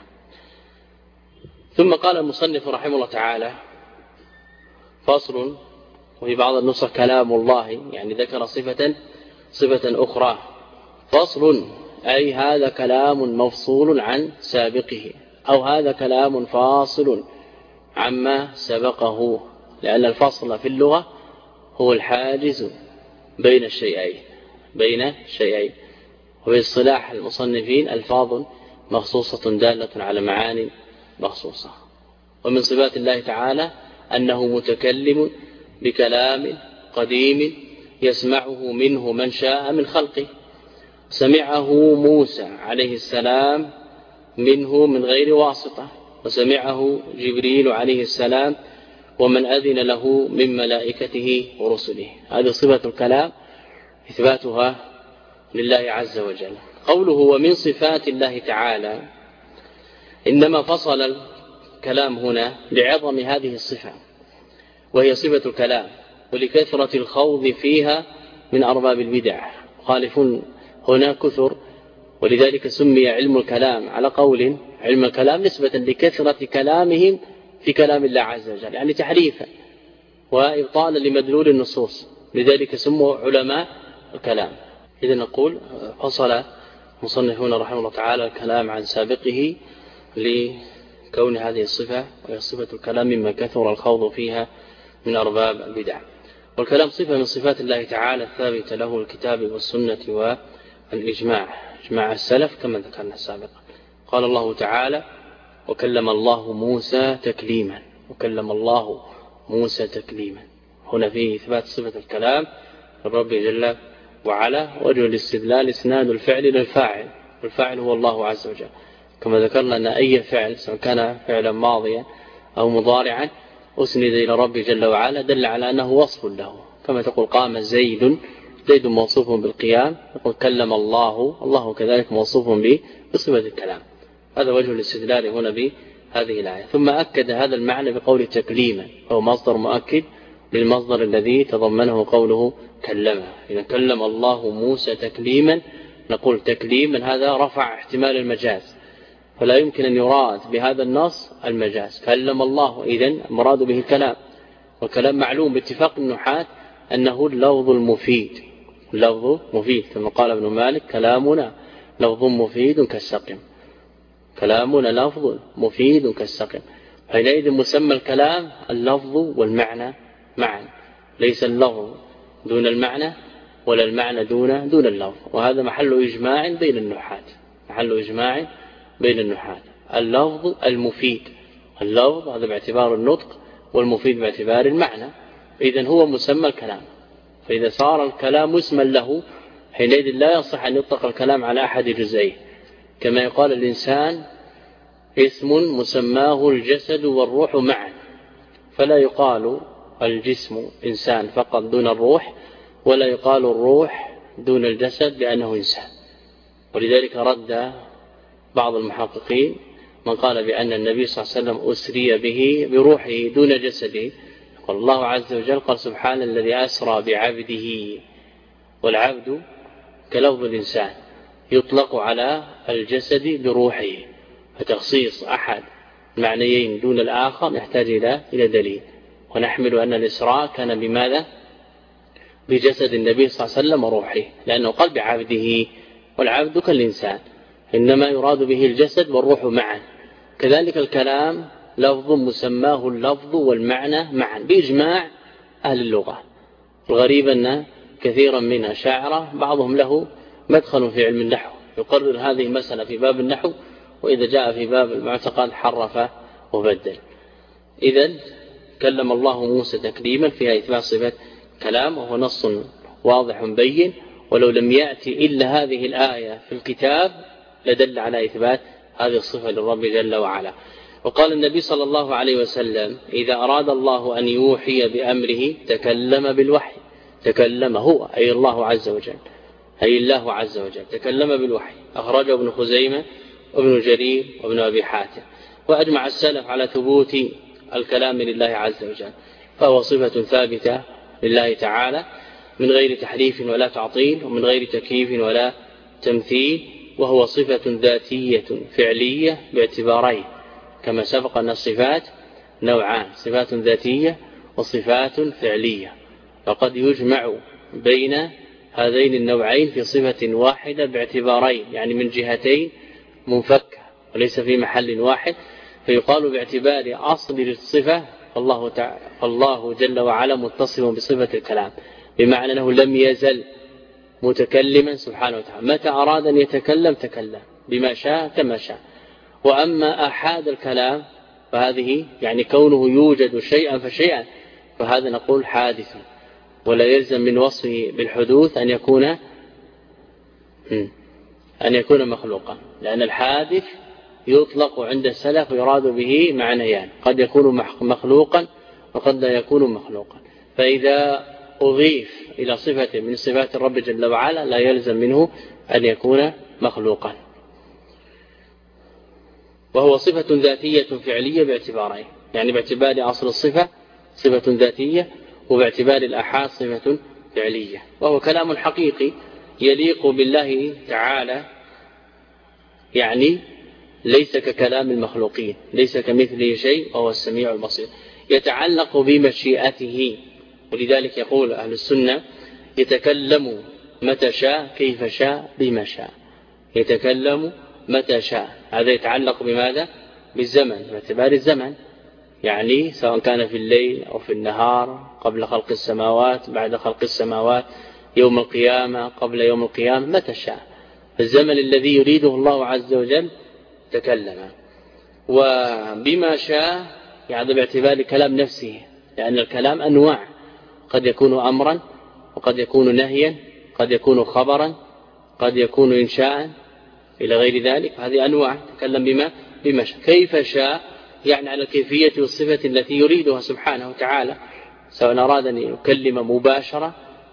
ثم قال المصنف رحمه الله تعالى فصل، وفي بعض النسخ كلام الله، يعني ذكر صفة أخرى. فصل أي هذا كلام مفصول عن سابقه، أو هذا كلام فاصل عما سبقه، لأن الفصل في اللغة هو الحاجز بين الشيئين. وباصطلاح المصنفين ألفاظ مخصوصة دالة على معاني مخصوصة. ومن صفات الله تعالى أنه متكلم بكلام قديم يسمعه منه من شاء من خلقه. سمعه موسى عليه السلام منه من غير واسطة، وسمعه جبريل عليه السلام ومن أذن له من ملائكته ورسله. هذه صفة الكلام إثباتها لله عز وجل. قوله ومن صفات الله تعالى إنما فصل الكلام هنا لعظم هذه الصفة وهي صفة الكلام ولكثرة الخوض فيها من أرباب البدع. خالفون هنا كثر، ولذلك سمي علم الكلام على قول علم الكلام نسبة لكثرة كلامهم في كلام الله عز وجل، يعني تحريفا وإبطالا لمدلول النصوص، لذلك سموا علماء الكلام. إذا نقول فصل مصنفون رحمه الله تعالى الكلام عن سابقه لكون هذه الصفة وهي صفة الكلام مما كثر الخوض فيها من أرباب البدع. والكلام صفة من صفات الله تعالى الثابتة له الكتاب والسنة والإجماع، إجماع السلف كما ذكرنا سابقا. قال الله تعالى وكلم الله موسى تكليما، وكلم الله موسى تكليما. هنا فيه إثبات صفة الكلام للرب جل وعلا. وجه الاستدلال إسناد الفعل للفاعل، والفاعل هو الله عز وجل، كما ذكرنا أن أي فعل سواء كان فعلا ماضيا أو مضارعا أسند إلى رب جل وعلا دل على أنه وصف له، كما تقول قام زيد، زيد موصوف بالقيام، يقول كلم الله، الله كذلك موصوف بصفة الكلام. هذا وجه الاستدلال هنا بهذه الآية. ثم أكد هذا المعنى بقول تكليما، هو مصدر مؤكد للمصدر الذي تضمنه قوله كلمه. إذا كلم الله موسى تكليما، نقول تكليما هذا رفع احتمال المجاز، فلا يمكن أن يراد بهذا النص المجاز. كلم الله إذن مراد به الكلام، والكلام معلوم باتفاق النحاة أنه اللفظ المفيد، اللفظ مفيد، كما قال ابن مالك كلامنا لفظ مفيد كالسقم، كلامنا لفظ مفيد كالسقم. حينئذ مسمى الكلام اللفظ والمعنى معا، ليس اللفظ دون المعنى ولا المعنى دون اللفظ. وهذا محل إجماع بين النحاة، محل إجماع بين النحاة. اللفظ المفيد، اللفظ هذا باعتبار النطق، والمفيد باعتبار المعنى. إذن هو مسمى الكلام. فإذا صار الكلام اسما له حينئذ لا يصح أن يطلق الكلام على أحد جزئيه، كما يقال الإنسان اسم مسماه الجسد والروح معا، فلا يقال الجسم إنسان فقط دون الروح، ولا يقال الروح دون الجسد لأنه إنسان. ولذلك رد بعض المحققين من قال بأن النبي صلى الله عليه وسلم أسري به بروحه دون جسده. قال الله عز وجل قال سبحان الذي أسرى بعبده، والعبد كلفظ الإنسان يطلق على الجسد بروحه، فتخصيص أحد المعنيين دون الآخر يحتاج إلى دليل. ونحمل أن الإسراء كان بماذا؟ بجسد النبي صلى الله عليه وسلم وروحه، لأنه قال بعبده، والعبد كالإنسان، إنما يراد به الجسد والروح معا. كذلك الكلام لفظ مسماه اللفظ والمعنى معا بإجماع أهل اللغة. الغريب أن كثيرا من أشاعرة بعضهم له مدخل في علم النحو، يقرر هذه المسألة في باب النحو، وإذا جاء في باب المعتقد حرف وبدل. إذن كلم الله موسى تكليما فيها إثبات صفة كلام، وهو نص واضح بين، ولو لم يأتي إلا هذه الآية في الكتاب لدل على إثبات هذه الصفة للرب جل وعلا. وقال النبي صلى الله عليه وسلم إذا أراد الله أن يوحي بأمره تكلم بالوحي، تكلم هو أي الله عز وجل، أي الله عز وجل تكلم بالوحي. أخرجه ابن خزيمة وابن جرير وابن أبي حاتم. وأجمع السلف على ثبوت الكلام لله عز وجل، فهو صفة ثابتة لله تعالى من غير تحريف ولا تعطيل، ومن غير تكييف ولا تمثيل، وهو صفة ذاتية فعلية باعتبارين، كما سبق أن الصفات نوعان، صفات ذاتية وصفات فعلية، فقد يجمع بين هذين النوعين في صفة واحدة باعتبارين، يعني من جهتين منفكة وليس في محل واحد. فيقال باعتبار أصل الصفة الله جل وعلا متصف بصفة الكلام، بمعنى أنه لم يزل متكلما سبحانه وتعالى، متى أراد أن يتكلم تكلم بما شاء كما شاء. وأما أحاد الكلام فهذه يعني كونه يوجد شيئا فشيئا، فهذا نقول حادث، ولا يلزم من وصفه بالحدوث أن يكون مخلوقا، لأن الحادث يطلق عند السلف ويراد به معنيان، قد يكون مخلوقا وقد لا يكون مخلوقا. فإذا أضيف إلى صفة من صفات الرب جل وعلا لا يلزم منه أن يكون مخلوقا. وهو صفة ذاتية فعلية باعتبارين، يعني باعتبار أصل الصفة صفة ذاتية، وباعتبار الآحاد صفة فعلية، وهو كلام حقيقي يليق بالله تعالى، يعني ليس ككلام المخلوقين، ليس كمثله شيء وهو السميع البصير، يتعلق بمشيئته. ولذلك يقول أهل السنة يتكلم متى شاء كيف شاء بما شاء، يتكلم متى شاء. هذا يتعلق بماذا؟ بالزمن، باعتبار الزمن، يعني سواء كان في الليل أو في النهار، قبل خلق السماوات، بعد خلق السماوات، يوم القيامة، قبل يوم القيامة، متى شاء. الزمن الذي يريده الله عز وجل تكلم. وبما شاء يعني باعتبار كلام نفسه، لأن الكلام أنواع، قد يكون أمرا، وقد يكون نهيا، قد يكون خبرا، قد يكون إنشاء إلى غير ذلك. هذه أنواع، تكلم بما شاء. كيف شاء يعني على الكيفية والصفة التي يريدها سبحانه وتعالى، سواء أراد أن يكلم مباشرة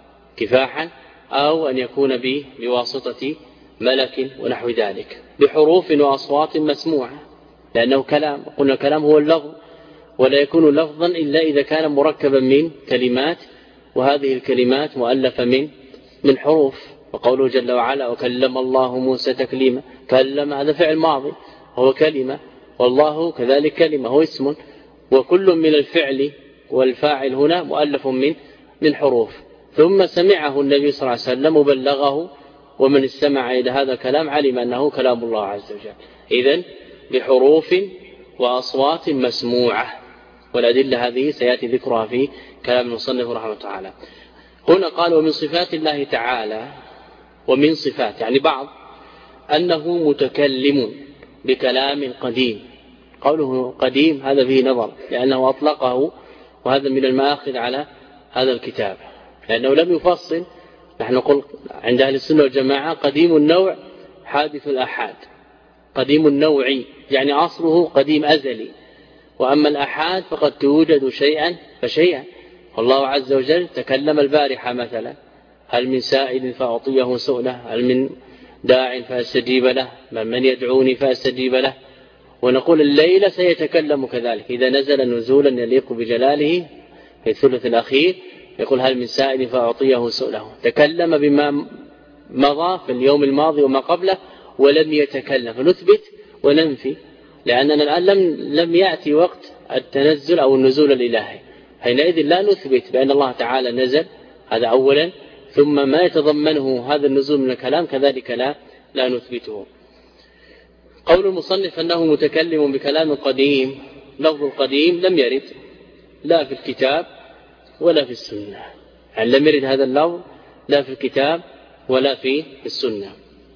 كفاحا، أو أن يكون بواسطة ملك ونحو ذلك، بحروف وأصوات مسموعة، لأنه كلام. قلنا الكلام هو اللفظ، ولا يكون لفظا إلا إذا كان مركبا من كلمات، وهذه الكلمات مؤلفة من حروف. وقوله جل وعلا وكلم الله موسى تكليما، كلم هذا فعل ماضي هو كلمة، والله كذلك كلمة هو اسم، وكل من الفعل والفاعل هنا مؤلف من حروف. ثم سمعه النبي صلى الله عليه وسلم وبلغه، ومن استمع إلى هذا الكلام علم أنه كلام الله عز وجل. إذن بحروف وأصوات مسموعة، والأدلة هذه سيأتي ذكرها في كلام المصنف رحمه الله تعالى. هنا قال ومن صفات الله تعالى، ومن صفات يعني بعض، أنه متكلم بكلام قديم. قوله قديم هذا فيه نظر، لأنه أطلقه، وهذا من المآخذ على هذا الكتاب، لأنه لم يفصل. نحن نقول عند أهل السنة والجماعة قديم النوع حادث الآحاد، قديم النوع يعني أصله قديم أزلي، وأما الآحاد فقد توجد شيئا فشيئا. والله عز وجل تكلم البارحة مثلا، هل من سائل فأعطيه سؤله، هل من داع فأستجيب له، من يدعوني فأستجيب له. ونقول الليلة سيتكلم كذلك، إذا نزل نزولا يليق بجلاله في الثلث الأخير يقول هل من سائل فأعطيه سؤله. تكلم بما مضى في اليوم الماضي وما قبله ولم يتكلم، فنثبت وننفي، لأننا الآن لم يأتي وقت التنزل أو النزول الإلهي، حينئذ لا نثبت بأن الله تعالى نزل، هذا أولا، ثم ما يتضمنه هذا النزول من الكلام كذلك لا نثبته. قول المصنف أنه متكلم بكلام قديم، لفظ القديم لم يرد لا في الكتاب ولا في السنة، يعني لم يرد هذا اللفظ لا في الكتاب ولا في السنة.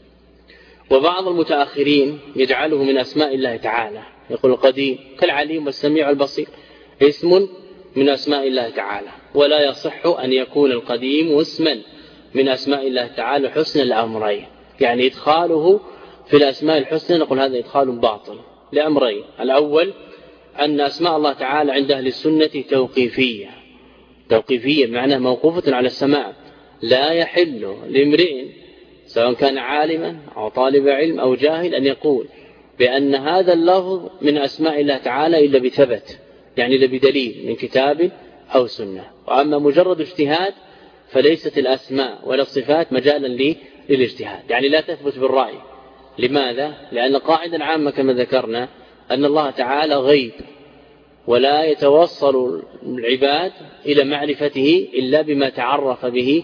وبعض المتأخرين يجعله من أسماء الله تعالى، يقول القديم كالعليم والسميع البصير، اسم من أسماء الله تعالى، ولا يصح أن يكون القديم اسما من أسماء الله تعالى حسن الأمرين، يعني إدخاله في الأسماء الحسنى نقول هذا إدخال باطل لأمرين. الأول أن أسماء الله تعالى عند أهل السنة توقيفية، معناه موقوفة على السماء، لا يحل لامرئ سواء كان عالما أو طالب علم أو جاهل أن يقول بأن هذا اللفظ من أسماء الله تعالى إلا بثبت، يعني إلا بدليل من كتاب أو سنة. وأما مجرد اجتهاد فليست الأسماء ولا الصفات مجالا للاجتهاد، يعني لا تثبت بالرأي. لماذا؟ لأن قاعدة عامة كما ذكرنا أن الله تعالى غيب، ولا يتوصل العباد إلى معرفته إلا بما تعرف به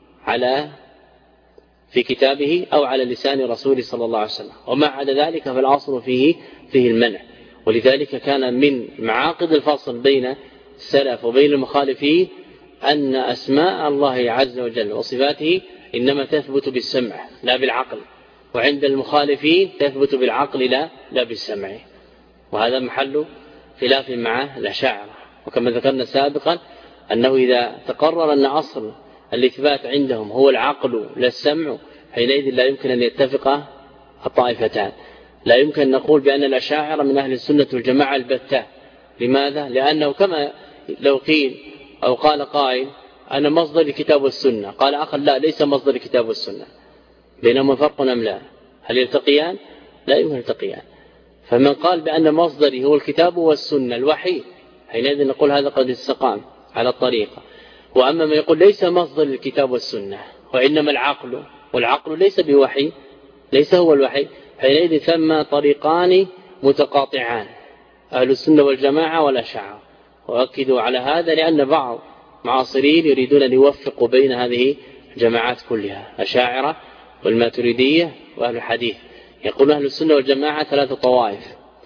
في كتابه أو على لسان رسوله صلى الله عليه وسلم، وما عدا ذلك فالأصل فيه المنع. ولذلك كان من معاقد الفصل بين السلف وبين المخالفين أن أسماء الله عز وجل وصفاته إنما تثبت بالسمع لا بالعقل، وعند المخالفين تثبت بالعقل لا بالسمع، وهذا محل خلاف مع الأشاعرة. وكما ذكرنا سابقا أنه إذا تقرر أن أصل الإثبات عندهم هو العقل لا السمع، حينئذ لا يمكن أن يتفق الطائفتان. لا يمكن أن نقول بأن الأشاعرة من أهل السنة والجماعة البتة. لماذا؟ لأنه كما لو قيل أو قال قائل أنا مصدر الكتاب والسنة، قال آخر لا ليس مصدر الكتاب والسنة، بينهما فرق أم لا؟ هل يلتقيان؟ لا يمكن يلتقيان. فمن قال بأن مصدري هو الكتاب والسنة الوحي حينئذ نقول هذا قد استقام على الطريقة. وأما من يقول ليس مصدر الكتاب والسنة وإنما العقل، والعقل ليس بوحي، ليس هو الوحي، حينئذ ثم طريقان متقاطعان، أهل السنة والجماعة والأشاعرة. وأكدوا على هذا لأن بعض معاصرين يريدون أن يوفقوا بين هذه الجماعات كلها، أشاعرة والماتريدية وأهل الحديث. يقول أهل السنة والجماعة 3 طوائف،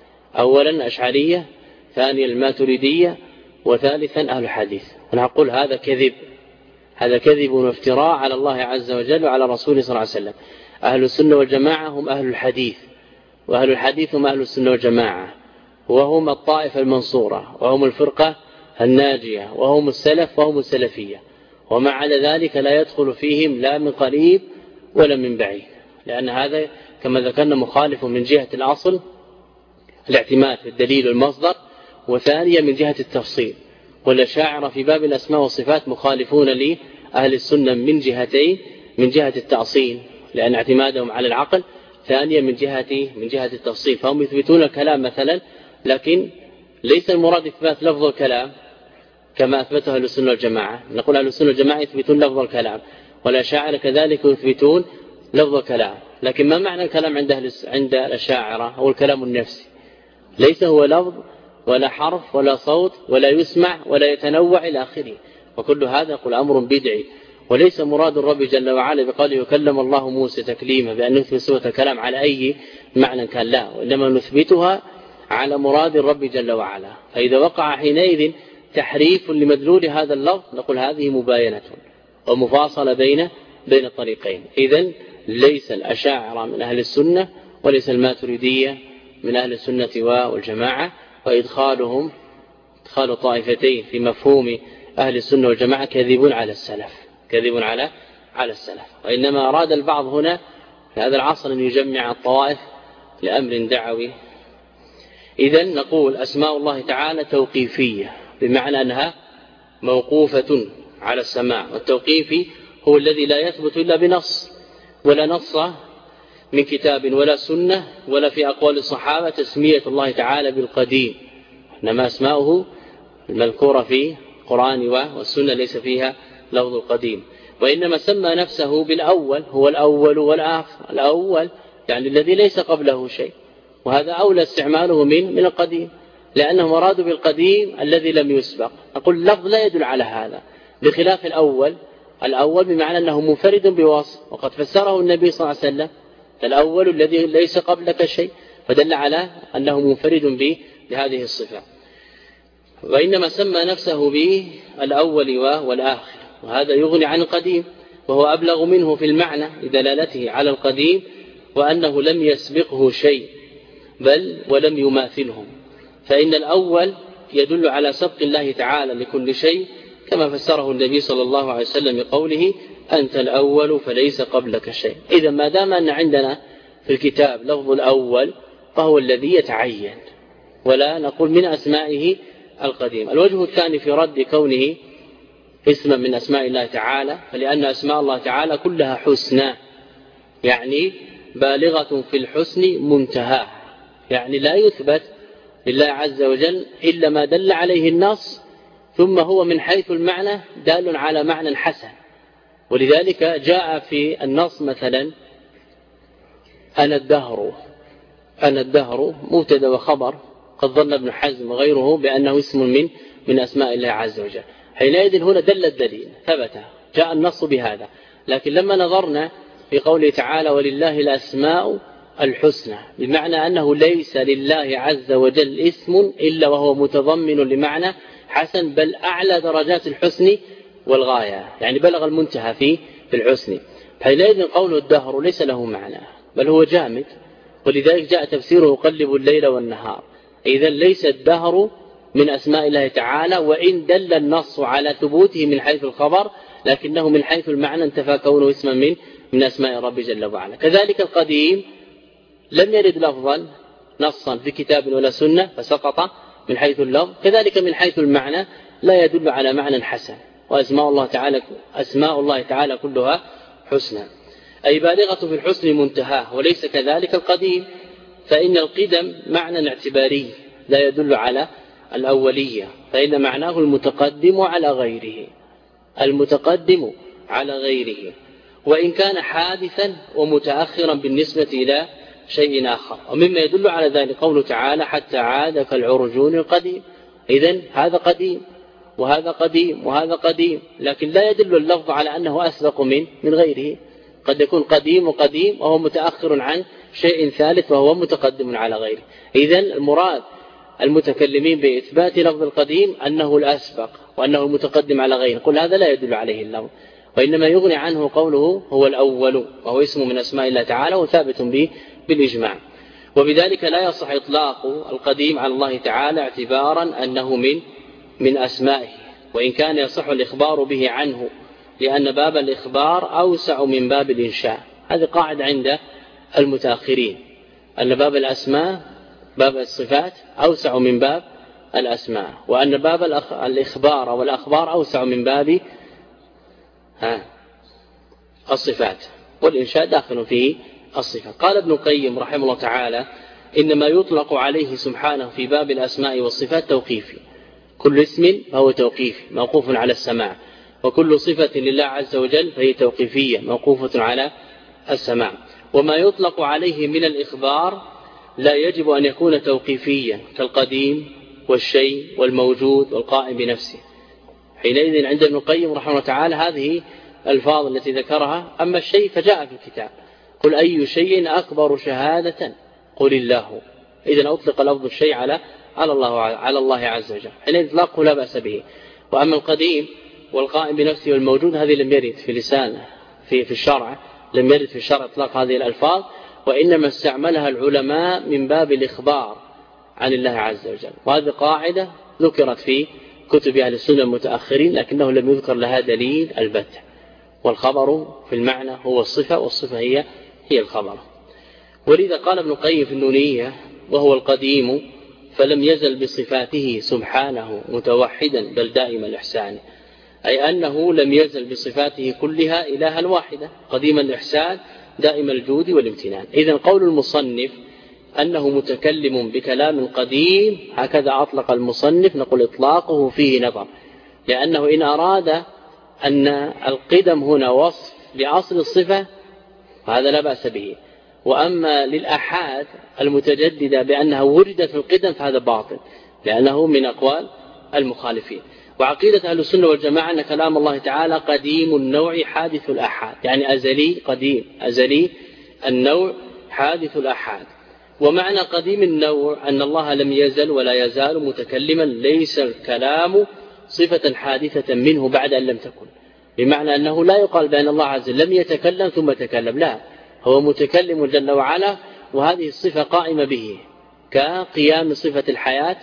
أولا أشعرية، ثانيا الماتريدية، وثالثا أهل الحديث. ونقول هذا كذب، هذا كذب وافتراء على الله عز وجل وعلى رسوله صلى الله عليه وسلم. أهل السنة والجماعة هم أهل الحديث، وأهل الحديث هم أهل السنة والجماعة، وهم الطائفة المنصورة، وهم الفرقة الناجية، وهم السلف وهم السلفية. وما على ذلك لا يدخل فيهم لا من قريب ولا من بعيد، لأن هذا كما ذكرنا مخالف من جهة الأصل الاعتماد في الدليل والمصدر، وثانيا من جهة التفصيل. والأشاعرة في باب الأسماء والصفات مخالفون لأهل السنة من جهتين، من جهة التأصيل لأن اعتمادهم على العقل، ثانيا من جهة التفصيل. فهم يثبتون الكلام مثلا، لكن ليس المراد إثبات لفظ الكلام كما أثبته أهل السنة والجماعة. نقول أهل السنة والجماعة يثبتون لفظ الكلام، والأشاعرة كذلك يثبتون لفظ الكلام. لكن ما معنى الكلام عند الأشاعرة؟ هو الكلام النفسي، ليس هو لفظ ولا حرف ولا صوت ولا يسمع ولا يتنوع إلى آخره. وكل هذا يقول أمر بدعي، وليس مراد الرب جل وعلا بقوله يكلم الله موسى تكليما بأن نثبت صفة الكلام على أي معنى كان، لا، وإنما نثبتها على مراد الرب جل وعلا. فإذا وقع حينئذ تحريف لمدلول هذا اللفظ نقول هذه مباينة ومفاصلة بين الطريقين. إذن ليس الأشاعرة من أهل السنة، وليس الماتريدية من أهل السنة والجماعة. وإدخال طائفتين في مفهوم أهل السنة والجماعة كذب على السلف، كذب على السلف. وإنما أراد البعض هنا في هذا العصر أن يجمع الطوائف لأمر دعوي. إذن نقول أسماء الله تعالى توقيفية، بمعنى أنها موقوفة على السماع، والتوقيفي هو الذي لا يثبت إلا بنص، ولا نص من كتاب ولا سنة ولا في أقوال الصحابة تسمية الله تعالى بالقديم، إنما أسماؤه المذكورة في القرآن والسنة ليس فيها لفظ القديم. وإنما سمى نفسه بالأول، هو الأول والآخر، الأول يعني الذي ليس قبله شيء، وهذا أولى استعماله من القديم، لأنهم أرادوا بالقديم الذي لم يسبق. أقول اللفظ لا يدل على هذا، بخلاف الأول بمعنى أنه منفرد بوصف، وقد فسره النبي صلى الله عليه وسلم الأول الذي ليس قبلك شيء، فدل على أنه منفرد بهذه الصفة. وإنما سمى نفسه بالأول والآخر، وهذا يغني عن القديم، وهو أبلغ منه في المعنى لدلالته على القديم، وأنه لم يسبقه شيء بل ولم يماثله. فإن الأول يدل على سبق الله تعالى لكل شيء، كما فسره النبي صلى الله عليه وسلم بقوله أنت الأول فليس قبلك شيء. إذا ما دام أن عندنا في الكتاب لفظ الأول فهو الذي يتعين، ولا نقول من أسمائه القديم. الوجه الثاني في رد كونه اسما من أسماء الله تعالى، فلأن أسماء الله تعالى كلها حسنى، يعني بالغة في الحسن منتهى، يعني لا يثبت لله عز وجل إلا ما دل عليه النص، ثم هو من حيث المعنى دال على معنى حسن. ولذلك جاء في النص مثلا أنا الدهر مبتدا وخبر، قد ظن ابن حزم وغيره بأنه اسم من أسماء الله عز وجل. حينئذ هنا دل الدليل، ثبت، جاء النص بهذا. لكن لما نظرنا في قوله تعالى ولله الأسماء الحسنى، بمعنى أنه ليس لله عز وجل اسم إلا وهو متضمن لمعنى حسن، بل أعلى درجات الحسن والغاية، يعني بلغ المنتهى في الحسن. حينئذ قول الدهر ليس له معنى بل هو جامد، ولذلك جاء تفسيره يقلب الليل والنهار. إذن ليس الدهر من أسماء الله تعالى، وإن دل النص على ثبوته من حيث الخبر، لكنه من حيث المعنى انتفى كونه اسما من أسماء رب جل وعلا. كذلك القديم لم يرد لفظا نصا في كتاب ولا سنة فسقط من حيث اللفظ، كذلك من حيث المعنى لا يدل على معنى حسن، أسماء الله تعالى كلها حسنى، أي بالغة في الحسن منتهاه. وليس كذلك القديم، فإن القدم معنى اعتباري لا يدل على الأولية، فإن معناه المتقدم على غيره، وإن كان حادثا ومتأخرا بالنسبة إلى شيء آخر. ومما يدل على ذلك قوله تعالى حتى عاد كالعرجون القديم. إذن هذا قديم وهذا قديم وهذا قديم، لكن لا يدل اللفظ على أنه أسبق من غيره. قد يكون قديم وقديم وهو متأخر عن شيء ثالث وهو متقدم على غيره. إذن المراد المتكلمين بإثبات لفظ القديم أنه الأسبق وأنه المتقدم على غيره، قل هذا لا يدل عليه اللفظ، وإنما يغني عنه قوله هو الأول، وهو اسم من أسماء الله تعالى وثابت به بالإجماع. وبذلك لا يصح إطلاق القديم على الله تعالى اعتبارا أنه من أسمائه، وإن كان يصح الإخبار به عنه، لأن باب الإخبار أوسع من باب الإنشاء. هذه قاعدة عند المتأخرين، أن باب الأسماء باب الصفات أوسع من باب الأسماء، وأن باب الإخبار والأخبار أوسع من باب الصفات، والإنشاء داخل فيه الصفات. قال ابن القيم رحمه الله تعالى إنما يطلق عليه سبحانه في باب الأسماء والصفات توقيفي، كل اسم فهو توقيفي موقوف على السماع، وكل صفة لله عز وجل فهي توقيفية موقوفة على السماع. وما يطلق عليه من الإخبار لا يجب أن يكون توقيفيا كالقديم والشيء والموجود والقائم بنفسه. حينئذ عند ابن القيم رحمه الله تعالى هذه الألفاظ التي ذكرها. أما الشيء فجاء في الكتاب قل أي شيء أكبر شهادة قل الله. إذن أطلق لفظ الشيء على الله عز وجل، حينئذ إطلاقه لا بأس به. وأما القديم والقائم بنفسه والموجود هذه لم يرد في لسانه في الشرع، لم يرد في الشرع إطلاق هذه الألفاظ، وإنما استعملها العلماء من باب الإخبار عن الله عز وجل. وهذه قاعدة ذكرت في كتب أهل السنة المتأخرين، لكنه لم يذكر لها دليل البتة. والخبر في المعنى هو الصفة، والصفة هي الخبر. ولذا قال ابن القيم في النونية وهو القديم فلم يزل بصفاته سبحانه متوحدا بل دائم الإحسان، أي أنه لم يزل بصفاته كلها إلها واحدة قديم الإحسان دائم الجود والامتنان. إذن قول المصنف أنه متكلم بكلام قديم هكذا أطلق المصنف، نقول إطلاقه فيه نظر، لأنه إن أراد أن القدم هنا وصف لأصل الصفة فهذا لا بأس به، وأما للأحاد المتجددة بأنها وردت في القدم فهذا باطل، لأنه من أقوال المخالفين. وعقيدة أهل السنة والجماعة أن كلام الله تعالى قديم النوع حادث الأحاد، يعني أزلي قديم، أزلي النوع حادث الأحاد. ومعنى قديم النوع أن الله لم يزل ولا يزال متكلما، ليس الكلام صفة حادثة منه بعد أن لم تكن، بمعنى أنه لا يقال بأن الله عز وجل لم يتكلم ثم تكلم، لا، هو متكلم جل وعلا، وهذه الصفة قائمة به كقيام صفة الحياة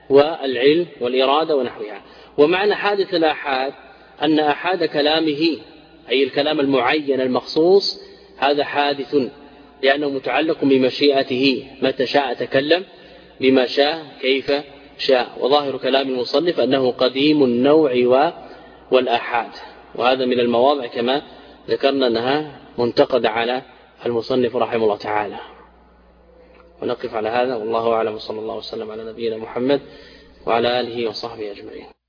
والعلم والإرادة ونحوها. ومعنى حادث الآحاد أن أحاد كلامه أي الكلام المعين المخصوص هذا حادث، لأنه متعلق بمشيئته، متى شاء تكلم بما شاء كيف شاء. وظاهر كلام المصنف أنه قديم النوع والآحاد، وهذا من المواضع كما ذكرنا أنها منتقدة على المصنف رحمه الله تعالى. ونقف على هذا والله أعلم، صلى الله وسلم على نبينا محمد وعلى آله وصحبه أجمعين.